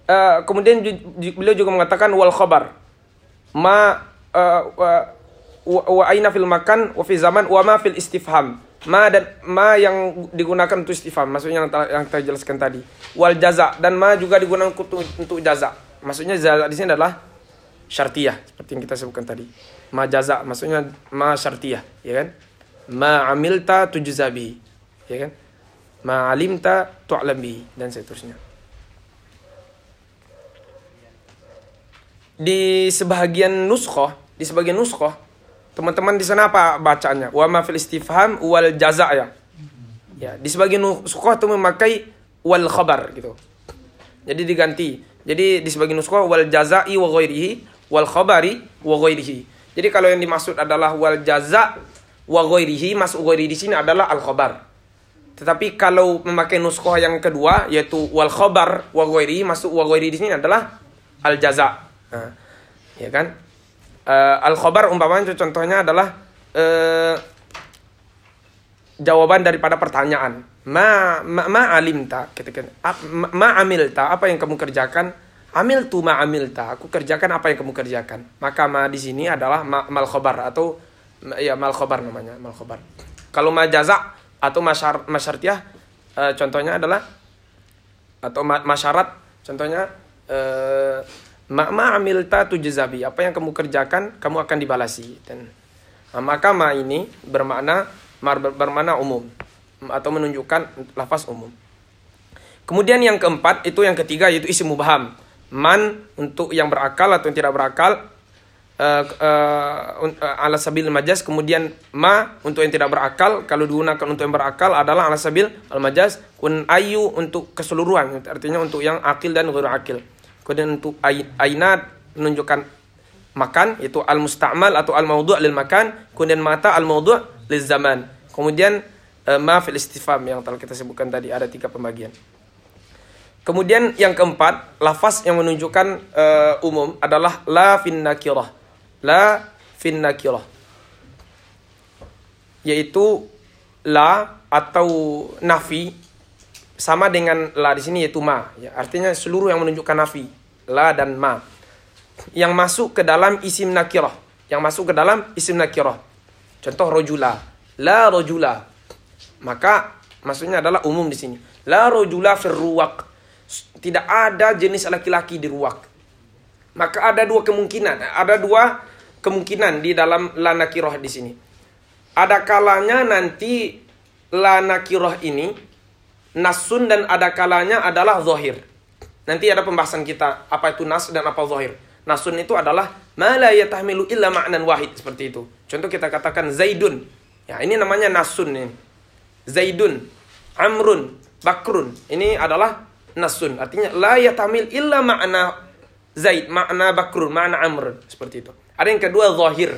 uh, kemudian beliau juga mengatakan wal khabar ma uh, wa, wa aina fil makan wa fi zaman wa ma fil istifham. Ma dan ma yang digunakan untuk istifham, maksudnya yang, yang kita jelaskan tadi. Wal jaza, dan ma juga digunakan untuk, untuk jaza. Maksudnya jaza di sini adalah syartiyah, seperti yang kita sebutkan tadi. Ma jaza maksudnya ma syartiyah, ya kan? Ma amilta tujza bihi, ya kan? Ma alimta tu'lam bihi, dan seterusnya. Di sebahagian nuskhoh, di sebagian nuskhoh teman-teman di sana apa bacaannya? Wa ma fil istifham wal jaza ya. Ya, di sebagian nuskhoh itu memakai wal khabar gitu. Jadi diganti. Jadi di sebagian nuskhoh wal jazai wa ghairihi wal khabari wa ghairihi. Jadi kalau yang dimaksud adalah wal jaza wa ghairihi, masuk ghairi di sini adalah al khabar. Tetapi kalau memakai nuskhoh yang kedua yaitu wal khabar wa ghairihi, masuk wa ghairi di sini adalah al jaza. Nah, ya kan? Uh, al-khabar umpamanya contohnya adalah uh, jawaban daripada pertanyaan. Ma ma, ma alimta, ketika ma, ma amilta, apa yang kamu kerjakan? Amiltu ma amilta, aku kerjakan apa yang kamu kerjakan. Maka ma di sini adalah ma, mal khabar atau ya mal khabar namanya, mal khabar. Kalau ma jaza atau masyar masyartiyah uh, contohnya adalah atau ma, masyarat contohnya uh, Ma amilta tujzabi, apa yang kamu kerjakan kamu akan dibalasi. Dan nah, maka ma ini bermakna ber, bermakna umum atau menunjukkan lafaz umum. Kemudian yang keempat itu yang ketiga yaitu isim mubham. Man untuk yang berakal atau yang tidak berakal uh, uh, uh, ala sabil majaz. Kemudian ma untuk yang tidak berakal, kalau digunakan untuk yang berakal adalah ala sabil al majaz. Kun ayu untuk keseluruhan, artinya untuk yang akil dan ghairu akil. Kemudian untuk aina menunjukkan makan, itu al-musta'mal atau al-mawdu' lil makan. Kemudian mata al-mawdu' lil zaman. Kemudian uh, ma fil istifham yang telah kita sebutkan tadi, ada tiga pembagian. Kemudian yang keempat, lafaz yang menunjukkan uh, umum adalah la fin nakirah. La fin nakirah. Yaitu la atau nafi sama dengan la di sini yaitu ma, ya, artinya seluruh yang menunjukkan nafi, la dan ma, yang masuk ke dalam isim nakirah, yang masuk ke dalam isim nakirah. Contoh rojula, la rojula, maka maksudnya adalah umum di sini. La rojula fir ruwaq, tidak ada jenis laki-laki di ruwaq. Maka ada dua kemungkinan, ada dua kemungkinan di dalam la nakirah di sini. Ada kalanya nanti la nakirah ini nasun dan ada kalanya adalah zahir. Nanti ada pembahasan kita apa itu nas dan apa zahir. Nasun itu adalah ma la yatahmilu illa ma'nan wahid, seperti itu. Contoh kita katakan Zaidun. Ya, ini namanya nasun nih. Zaidun, Amrun, Bakrun. Ini adalah nasun. Artinya la yatamil illa ma'na Zaid, ma'na Bakrun, ma'na Amrun, seperti itu. Ada yang kedua zahir.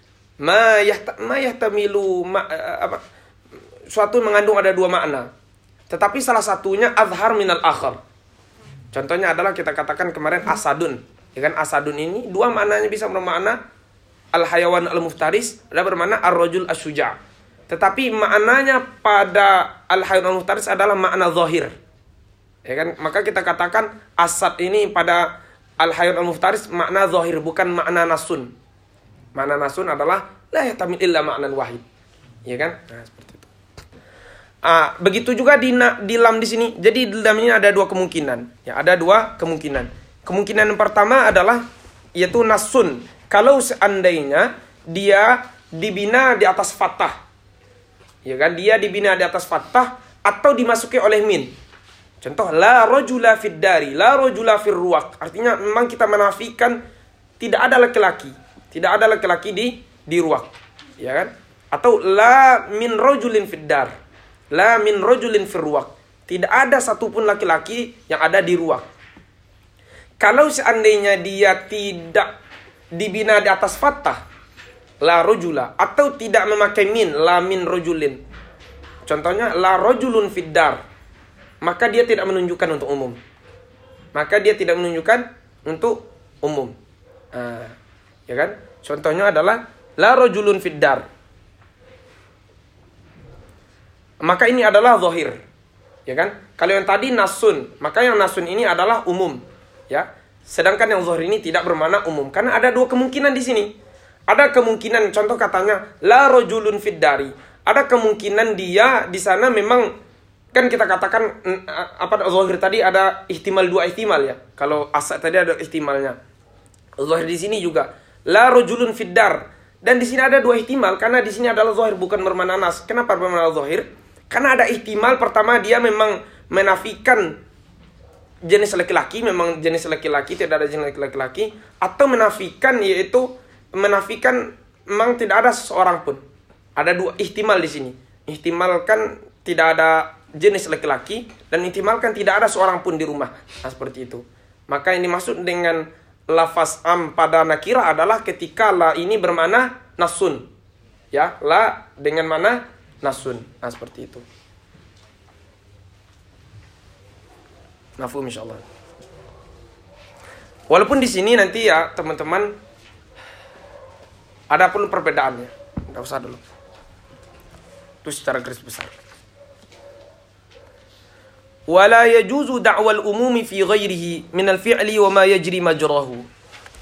Ma yahta ma yahtamilu ma, apa? Suatu mengandung ada dua makna. Tetapi salah satunya azhar minal akhar. Contohnya adalah kita katakan kemarin asadun. Ya kan, asadun ini dua maknanya bisa bermakna al-hayawan al-muftaris, ada bermakna ar-rajul asy-syuja'. Tetapi maknanya pada al-hayawan al-muftaris adalah makna zahir. Ya kan, maka kita katakan asad ini pada al-hayawan al-muftaris makna zahir, bukan makna nasun. Makna nasun adalah la yatamil illa ma'nan wahid. Ya kan? Nah, seperti itu. Ah, begitu juga di, di lam di sini. Jadi di lam ini ada dua kemungkinan. Ya, ada dua kemungkinan. Kemungkinan yang pertama adalah yaitu nasun. Kalau seandainya dia dibina di atas fathah. Ya kan? Dia dibina di atas fathah atau dimasuki oleh min. Contoh la rajula fid dari, la rajula fir ruwaq. Artinya memang kita menafikan tidak ada laki-laki. Tidak ada laki-laki di di ruwaq. Ya kan? Atau la min rajulin fid dar. La min rajulin fir ruwaq. Tidak ada satupun laki-laki yang ada di ruwaq. Kalau seandainya dia tidak dibina di atas fathah, la rajula, atau tidak memakai min, la min rajulin. Contohnya la rajulun fid dar. Maka dia tidak menunjukkan untuk umum. Maka dia tidak menunjukkan untuk umum. Nah, ya kan? Contohnya adalah la rajulun fid dar. Maka ini adalah zahir. Ya kan? Kalau yang tadi nasun, maka yang nasun ini adalah umum. Ya. Sedangkan yang zahir ini tidak bermakna umum. Karena ada dua kemungkinan di sini. Ada kemungkinan, contoh katanya, la rajulun fid dari. Ada kemungkinan dia di sana memang, kan kita katakan, apa zahir tadi ada ihtimal, dua ihtimal ya. Kalau asal tadi ada ihtimalnya. Zahir di sini juga, la rajulun fid dar. Dan di sini ada dua ihtimal, karena di sini adalah zahir, bukan bermakna nas. Kenapa bermakna zahir? Karena ada ihtimal, pertama dia memang menafikan jenis laki-laki, memang jenis laki-laki, tidak ada jenis laki-laki, atau menafikan, yaitu menafikan memang tidak ada seorang pun. Ada dua ihtimal di sini. Ihtimalkan tidak ada jenis laki-laki, dan ihtimalkan tidak ada seorang pun di rumah. Nah, seperti itu. Maka yang dimaksud dengan lafaz am pada nakira adalah ketika la ini bermakna nasun. Ya, la dengan mana nasun. Nah, seperti itu. Mafhum insyaallah. Walaupun di sini nanti ya teman-teman ada pun perbedaannya. Enggak usah dulu. Itu secara garis besar. Wala yajuzu da'wal umumi fi ghairihi min al-fi'li wa ma yajri majrahu.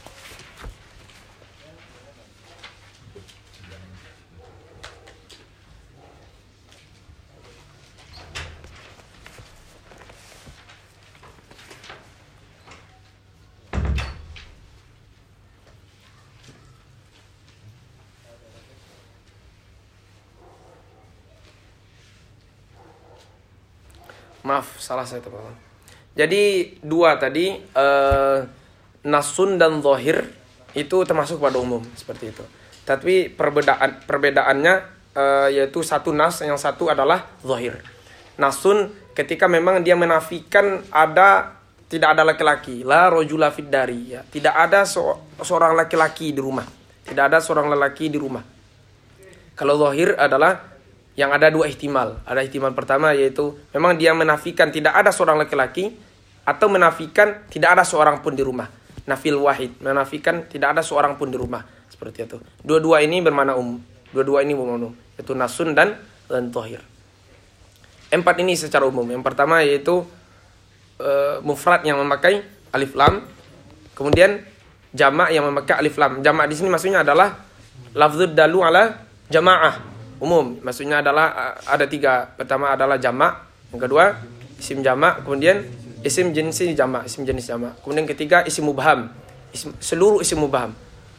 Maaf, salah saya teman-teman. Jadi dua tadi uh, nasun dan zahir itu termasuk pada umum seperti itu. Tapi perbedaan perbedaannya uh, yaitu satu nas, yang satu adalah zahir. Nasun ketika memang dia menafikan ada tidak ada laki-laki, la rajula fid dari, ya. Tidak ada so, seorang laki-laki di rumah. Tidak ada seorang lelaki di rumah. Kalau zahir adalah yang ada dua ihtimal. Ada ihtimal pertama yaitu memang dia menafikan tidak ada seorang laki-laki, atau menafikan tidak ada seorang pun di rumah. Nafil wahid, menafikan tidak ada seorang pun di rumah. Seperti itu. Dua-dua ini bermakna umum. Dua-dua ini bermakna umum. Yaitu nasun dan dan zahir. Empat ini secara umum. Yang pertama yaitu uh, mufrad yang memakai alif lam. Kemudian jamak yang memakai alif lam. Jamak di sini maksudnya adalah lafzud dalu ala jamaah. Umum, maksudnya adalah ada tiga. Pertama adalah jamak, yang kedua isim jamak, kemudian isim jenis jamak, isim jenis jamak. Kemudian ketiga isim mubham, isim, seluruh isim mubham.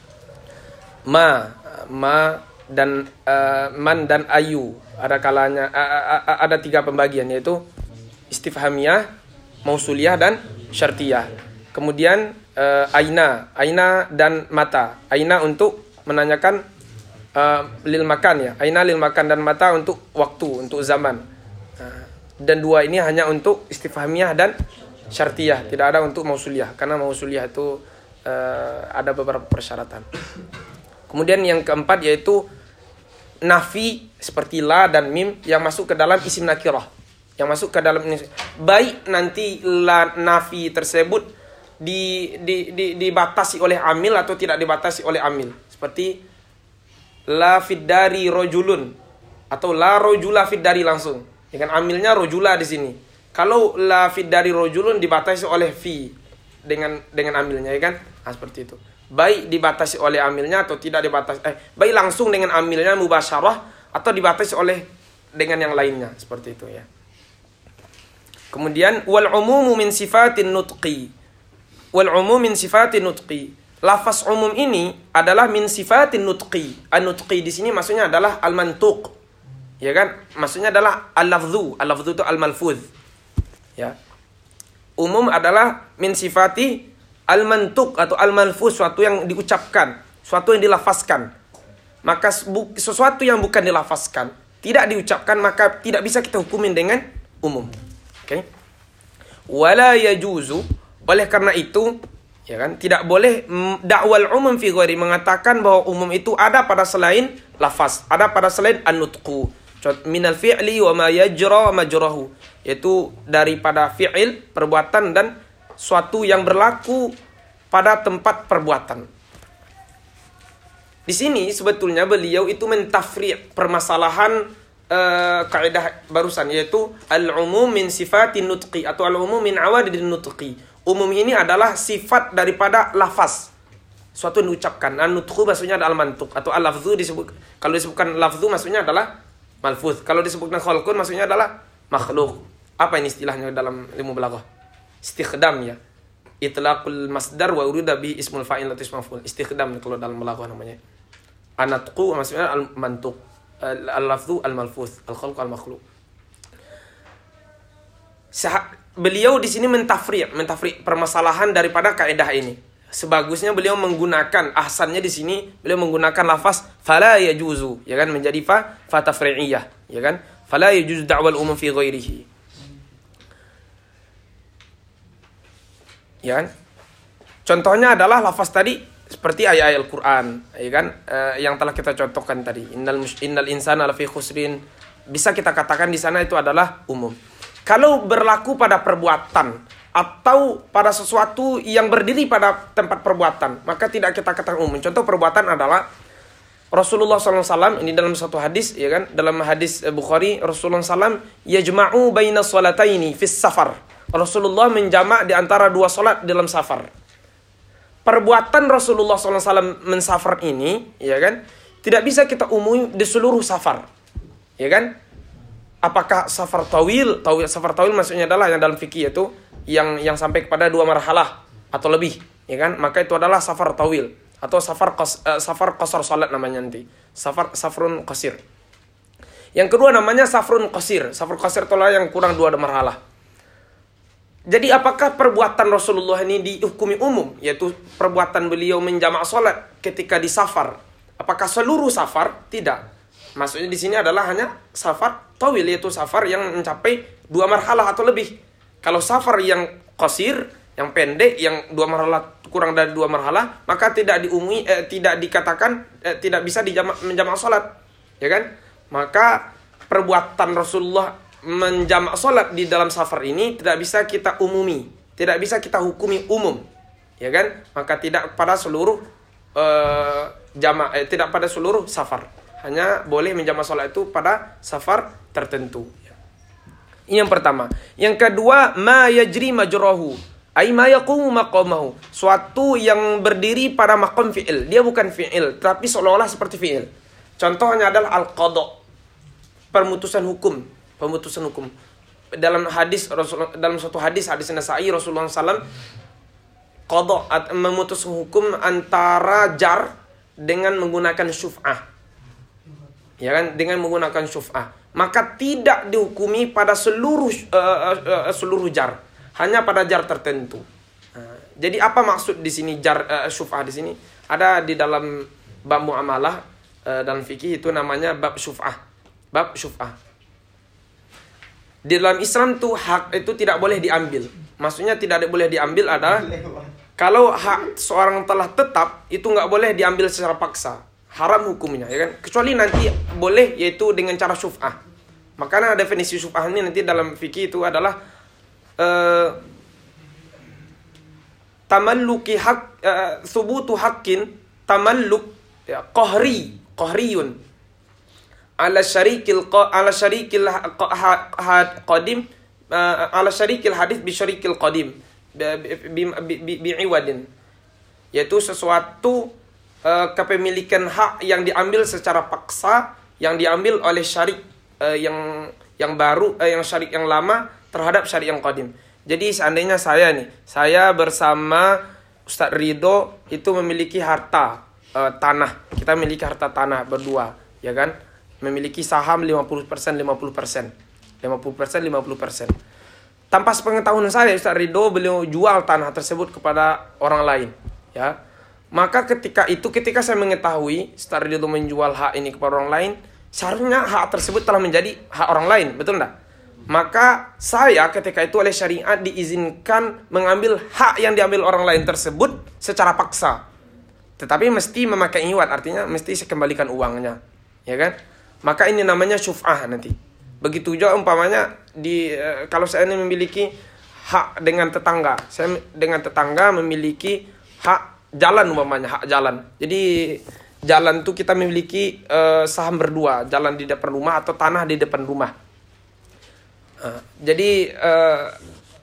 Ma, ma dan uh, man dan ayu. Ada kalanya uh, uh, uh, ada tiga pembagian, yaitu istifhamiyah, mausuliyah dan syartiyah. Kemudian uh, aina, aina dan mata. Aina untuk menanyakan Uh, lil makan ya, aina lil makan, dan mata untuk waktu, untuk zaman. Uh, dan dua ini hanya untuk istifhamiyah dan syartiyah, tidak ada untuk mausuliyah, karena mausuliyah itu uh, ada beberapa persyaratan. Kemudian yang keempat yaitu nafi seperti la dan mim yang masuk ke dalam isim nakirah, yang masuk ke dalam ini. Baik nanti la nafi tersebut di, di, di, dibatasi oleh amil atau tidak dibatasi oleh amil, seperti la fid dari rojulun atau la rojula fid dari langsung. Dengan amilnya rojula di sini. Kalau la fid dari rojulun dibatasi oleh fi dengan dengan amilnya, ya kan? Nah, seperti itu. Baik dibatasi oleh amilnya atau tidak dibatasi, eh baik langsung dengan amilnya mubasyarah atau dibatasi oleh dengan yang lainnya, seperti itu ya. Kemudian wal umumu min sifatin nutqi. Wal umum min sifatin nutqi. Lafaz umum ini adalah min sifatin nutqi. An-nutqi di sini maksudnya adalah al-mantuq. Ya kan? Maksudnya adalah al-lafzu. Al-lafzu itu al-malfuz. Ya. Umum adalah min sifati al-mantuq atau al-malfuz, suatu yang diucapkan, suatu yang dilafazkan. Maka sesuatu yang bukan dilafazkan, tidak diucapkan, maka tidak bisa kita hukumin dengan umum. Oke? Okay? Wala yajuzu, oleh karena itu, ya kan, tidak boleh dakwal umum fi ghairi, mengatakan bahwa umum itu ada pada selain lafaz, ada pada selain an-nutqu. Minal fi'li wa ma yajra majrahu, yaitu daripada fi'il, perbuatan, dan suatu yang berlaku pada tempat perbuatan. Di sini sebetulnya beliau itu mentafri' permasalahan uh, kaidah barusan, yaitu al-umum min sifatin nutqi atau al-umum min awadidin nutqi. Umum ini adalah sifat daripada lafaz. Suatu yang diucapkan. An-nutqu maksudnya adalah al-mantuq. Atau al-lafzu disebut. Kalau disebutkan lafzu maksudnya adalah malfuz. Kalau disebutkan khalqun maksudnya adalah makhluk. Apa ini istilahnya dalam ilmu balaghah? Istikhdam ya. Itlaqul masdar wa urida bi ismul fa'il atau ismul maf'ul. Istikhdam kalau dalam balaghah namanya. An-nutqu maksudnya al-mantuq. Al-lafzu al-malfuz. Al-khalq al-makhluk. Beliau di sini mentafriq, mentafriq permasalahan daripada kaidah ini. Sebagusnya beliau menggunakan ahsannya di sini beliau menggunakan lafaz fala yajuzu, ya kan, menjadi fa fa tafri'iyah, ya kan? Fala yajuzu da'wal umum fi ghairihi. Ya kan? Contohnya adalah lafaz tadi seperti ayat-ayat Al-Qur'an, ya kan? Uh, yang telah kita contohkan tadi. Innal innal insana lafi khusrin. Bisa kita katakan di sana itu adalah umum. Kalau berlaku pada perbuatan atau pada sesuatu yang berdiri pada tempat perbuatan, maka tidak kita katakan umum. Contoh perbuatan adalah Rasulullah shallallahu alaihi wasallam, ini dalam satu hadis, ya kan, dalam hadis Bukhari, Rasulullah shallallahu alaihi wasallam yajma'u baina sholataini fis safar. Rasulullah menjamak di antara dua solat dalam safar. Perbuatan Rasulullah shallallahu alaihi wasallam mensafar ini, ya kan, tidak bisa kita umumi di seluruh safar, ya kan? Apakah safar tawil? Tawil safar tawil maksudnya adalah yang dalam fikih itu yang yang sampai kepada dua marhalah atau lebih, ya kan? Maka itu adalah safar tawil atau safar qas, uh, safar qasar salat namanya nanti. Safar safrun qasir. Yang kedua namanya safrun qasir. Safar qasir itulah yang kurang dua marhalah. Jadi apakah perbuatan Rasulullah ini dihukumi umum, yaitu perbuatan beliau menjamak salat ketika di safar? Apakah seluruh safar? Tidak. Maksudnya di sini adalah hanya safar tawil, yaitu safar yang mencapai dua marhalah atau lebih. Kalau safar yang qasir, yang pendek, yang dua marhalah kurang dari dua marhalah, maka tidak diumumi, eh, tidak dikatakan, eh, tidak bisa dijamak, menjamak salat, ya kan? Maka perbuatan Rasulullah menjamak salat di dalam safar ini tidak bisa kita umumi, tidak bisa kita hukumi umum, ya kan? Maka tidak pada seluruh eh, jamak, eh, tidak pada seluruh safar. Hanya boleh menjamak salat itu pada safar tertentu. Ini yang pertama. Yang kedua, ma yajri majrahu, ai ma yaqumu maqamahu. Suatu yang berdiri pada maqam fi'il. Dia bukan fi'il, tapi seolah-olah seperti fi'il. Contohnya adalah al-qada, permutusan hukum, pemutusan hukum. Dalam hadis Rasul, dalam satu hadis hadis Nasa'i, Rasulullah shallallahu alaihi wasallam qada, memutus hukum antara jar dengan menggunakan syuf'ah. Ya kan, dengan menggunakan syuf'ah, maka tidak dihukumi pada seluruh uh, uh, uh, seluruh jar, hanya pada jar tertentu. Uh, jadi apa maksud di sini jar uh, syuf'ah di sini? Ada di dalam bab muamalah uh, dalam fikih itu namanya bab syuf'ah. Bab syuf'ah. Di dalam Islam tuh hak itu tidak boleh diambil. Maksudnya tidak boleh diambil adalah kalau hak seorang telah tetap itu nggak boleh diambil secara paksa. Haram hukumnya, ya kan? Kecuali nanti boleh, yaitu dengan cara syuf'ah. Makanya definisi syuf'ah ini nanti dalam fikih itu adalah uh, tamalluki hak, uh, thubutu haqqin, tamalluk ya, qahri, qahriyun ala syarikil ala syarikil qadim, uh, ala syarikil hadis bi syarikil qadim bi iwadin, yaitu sesuatu Uh, kepemilikan hak yang diambil secara paksa, yang diambil oleh syarik uh, yang yang baru, uh, yang syarik yang lama terhadap syarik yang qadim. Jadi seandainya saya nih, saya bersama Ustaz Ridho itu memiliki harta uh, tanah, kita memiliki harta tanah berdua, ya kan? Memiliki saham lima puluh persen, lima puluh persen, lima puluh persen, lima puluh persen. Tanpa sepengetahuan saya, Ustaz Ridho beliau jual tanah tersebut kepada orang lain, ya. Maka ketika itu, ketika saya mengetahui Ustaz Ridho menjual hak ini kepada orang lain, seharusnya hak tersebut telah menjadi hak orang lain, betul enggak? Maka saya ketika itu oleh syariat diizinkan mengambil hak yang diambil orang lain tersebut secara paksa. Tetapi mesti memakai iwad, artinya mesti saya kembalikan uangnya, ya kan? Maka ini namanya syuf'ah nanti. Begitu juga umpamanya di uh, kalau saya ini memiliki hak dengan tetangga, saya dengan tetangga memiliki hak jalan umpamanya, hak jalan. Jadi jalan itu kita memiliki uh, saham berdua, jalan di depan rumah atau tanah di depan rumah. Uh, jadi uh,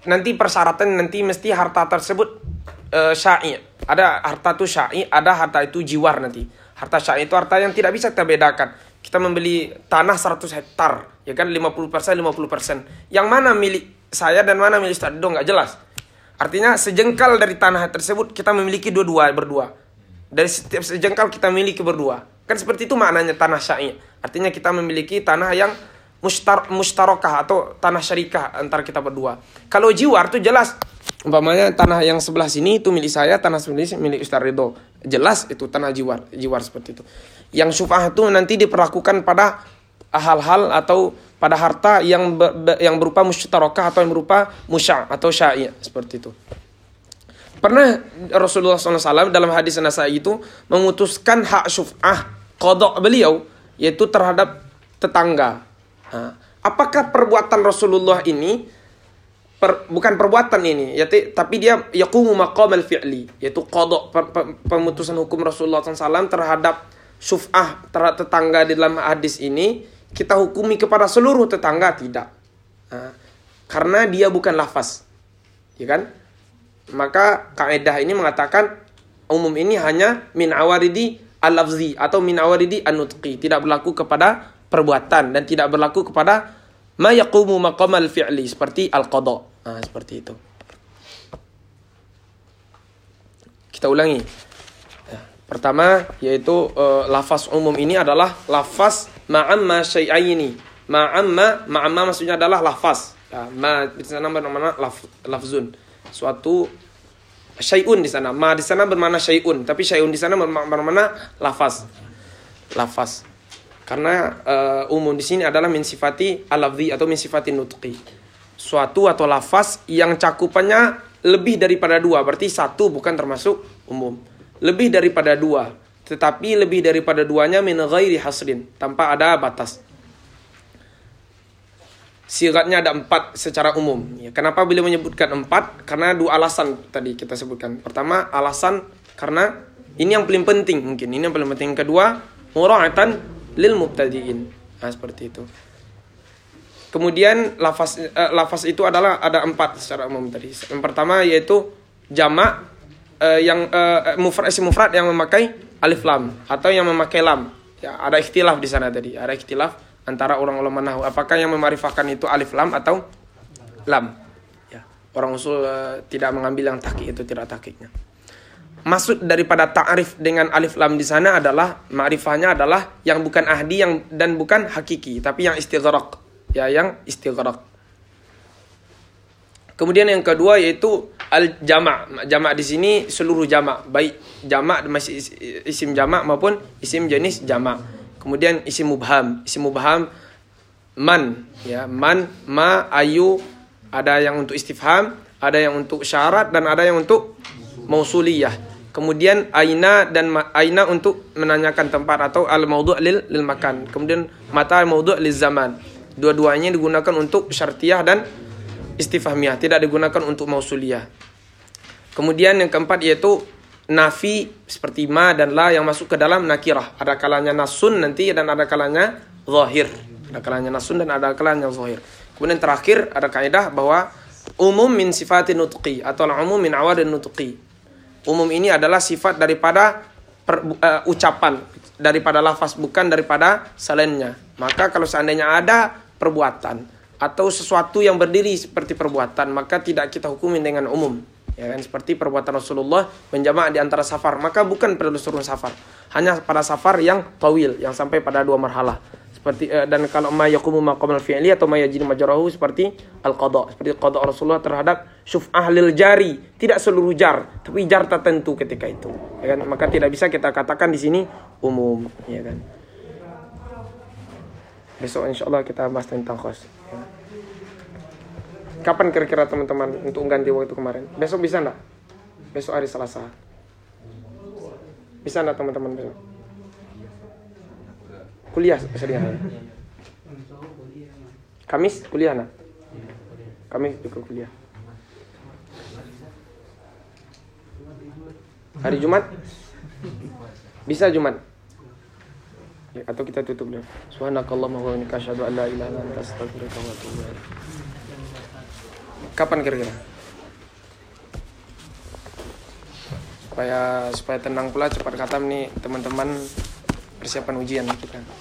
nanti persyaratan nanti mesti harta tersebut uh, syai'. Ada harta itu syai', ada harta itu jiwar nanti. Harta syai' itu harta yang tidak bisa terbedakan. Kita membeli tanah seratus hektar, ya kan, lima puluh persen, lima puluh persen. Yang mana milik saya dan mana milik Ustaz Ridho nggak jelas. Artinya sejengkal dari tanah tersebut kita memiliki dua-dua berdua. Dari setiap sejengkal kita miliki berdua. Kan seperti itu maknanya tanah syai'. Artinya kita memiliki tanah yang mustar mustarokah atau tanah syarikah antara kita berdua. Kalau jiwar itu jelas. Umpamanya tanah yang sebelah sini itu milik saya, tanah sebelah sini milik Ustaz Ridho. Jelas itu tanah jiwar, jiwar seperti itu. Yang syuf'ah itu nanti diperlakukan pada hal-hal atau pada harta yang ber, yang berupa mustarokah atau yang berupa musya' atau syai' seperti itu. Pernah Rasulullah shallallahu alaihi wasallam dalam hadis Nasai itu memutuskan hak syuf'ah qada' beliau yaitu terhadap tetangga. Nah, apakah perbuatan Rasulullah ini per, bukan perbuatan ini, yaitu tapi dia yaqumu maqamal fi'li, yaitu qada' per, per, pemutusan hukum Rasulullah shallallahu alaihi wasallam terhadap syuf'ah terhadap tetangga di dalam hadis ini kita hukumi kepada seluruh tetangga tidak. Nah, karena dia bukan lafaz. Ya kan? Maka kaidah ini mengatakan umum ini hanya min awaridi al-lafzi atau min awaridi an-nutqi, tidak berlaku kepada perbuatan dan tidak berlaku kepada ma yaqumu maqamal fi'li seperti al-qada. Nah, seperti itu. Kita ulangi. Ya, pertama yaitu uh, lafaz umum ini adalah lafaz ma'amma syai'aini. Ma'amma, ma'amma maksudnya adalah lafaz. Ya, ma di sana bermakna laf, lafzun. Suatu syai'un di sana. Ma di sana bermakna syai'un, tapi syai'un di sana bermakna lafaz. Lafaz. Karena uh, umum di sini adalah min sifati al-lafzi atau min sifati nutqi. Suatu atau lafaz yang cakupannya lebih daripada dua, berarti satu bukan termasuk umum. Lebih daripada dua, tetapi lebih daripada duanya min ghairi hasrin, tanpa ada batas. Sigatnya ada empat secara umum. Ya, kenapa beliau menyebutkan empat? Karena dua alasan tadi kita sebutkan. Pertama, alasan karena ini yang paling penting mungkin. Ini yang paling penting. Kedua, mura'atan lil mubtadi'in. Nah, seperti itu. Kemudian lafaz uh, lafaz itu adalah ada empat secara umum tadi. Yang pertama yaitu jamak uh, yang uh, mufrad isim mufrad yang memakai alif lam atau yang memakai lam. Ya, ada ikhtilaf di sana tadi. Ada ikhtilaf antara orang ulama nahwu apakah yang memarifahkan itu alif lam atau lam. Ya, orang usul uh, tidak mengambil yang tahqiq itu tidak tahqiqnya. Maksud daripada ta'rif dengan alif lam di sana adalah ma'rifahnya adalah yang bukan ahdi yang dan bukan hakiki tapi yang istighraq, ya yang istighraq. Kemudian yang kedua yaitu al jama'. Jama' di sini seluruh jama', baik jama' masih isim jama' maupun isim jenis jama'. Kemudian isim mubham, isim mubham man, ya man, ma, ayu, ada yang untuk istifham, ada yang untuk syarat dan ada yang untuk mausuliyah. Kemudian aina dan ma, aina untuk menanyakan tempat atau al maudhu' lil lil makan. Kemudian mata al maudhu' lil zaman. Dua-duanya digunakan untuk syartiyah dan istifhamiyah, tidak digunakan untuk mausuliyah. Kemudian yang keempat yaitu nafi seperti ma dan la yang masuk ke dalam nakirah. Ada kalanya nasun nanti dan ada kalanya zahir. Ada kalanya nasun dan ada kalanya zahir. Kemudian terakhir ada kaidah bahwa umum min sifatin nutqi atau umum min awadin nutqi. Umum ini adalah sifat daripada per, uh, ucapan, daripada lafaz, bukan daripada selainnya. Maka kalau seandainya ada perbuatan atau sesuatu yang berdiri seperti perbuatan, maka tidak kita hukumi dengan umum. Ya kan, seperti perbuatan Rasulullah menjamak di antara safar, maka bukan perlu turun safar. Hanya pada safar yang tawil, yang sampai pada dua marhalah. Seperti uh, dan kalau ma yaqumu maqamal fi'li atau ma yajri majrahu seperti al-qada, seperti qada Rasulullah terhadap syuf'ah lil jari, tidak seluruh jar, tapi jar tertentu ketika itu. Ya kan? Maka tidak bisa kita katakan di sini umum, ya kan. Besok insyaallah kita bahas tentang khos. Ya. Kapan kira-kira teman-teman untuk ganti waktu kemarin? Besok bisa enggak? Besok hari Selasa. Bisa enggak teman-teman besok? Kuliah keseringan. Kamis kuliah nak? Kamis juga kuliah. Hari Jumat? Bisa Jumat? Ya, atau kita tutup dulu. Subhanakallahumma wa bihamdika asyhadu an la ilaha illa anta astaghfiruka wa atubu ilaik. Kapan kira-kira? Supaya supaya tenang pula, cepat khatam nih teman-teman, persiapan ujian gitu kan.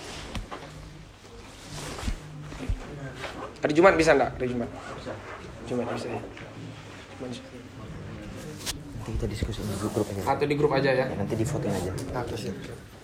Hari Jumat bisa enggak? Hari Jumat. Bisa. Jumat bisa ya. Jumat. Nanti kita diskusi di grup aja. Atau di grup aja ya. Nanti di fotoin aja. Oke, siap.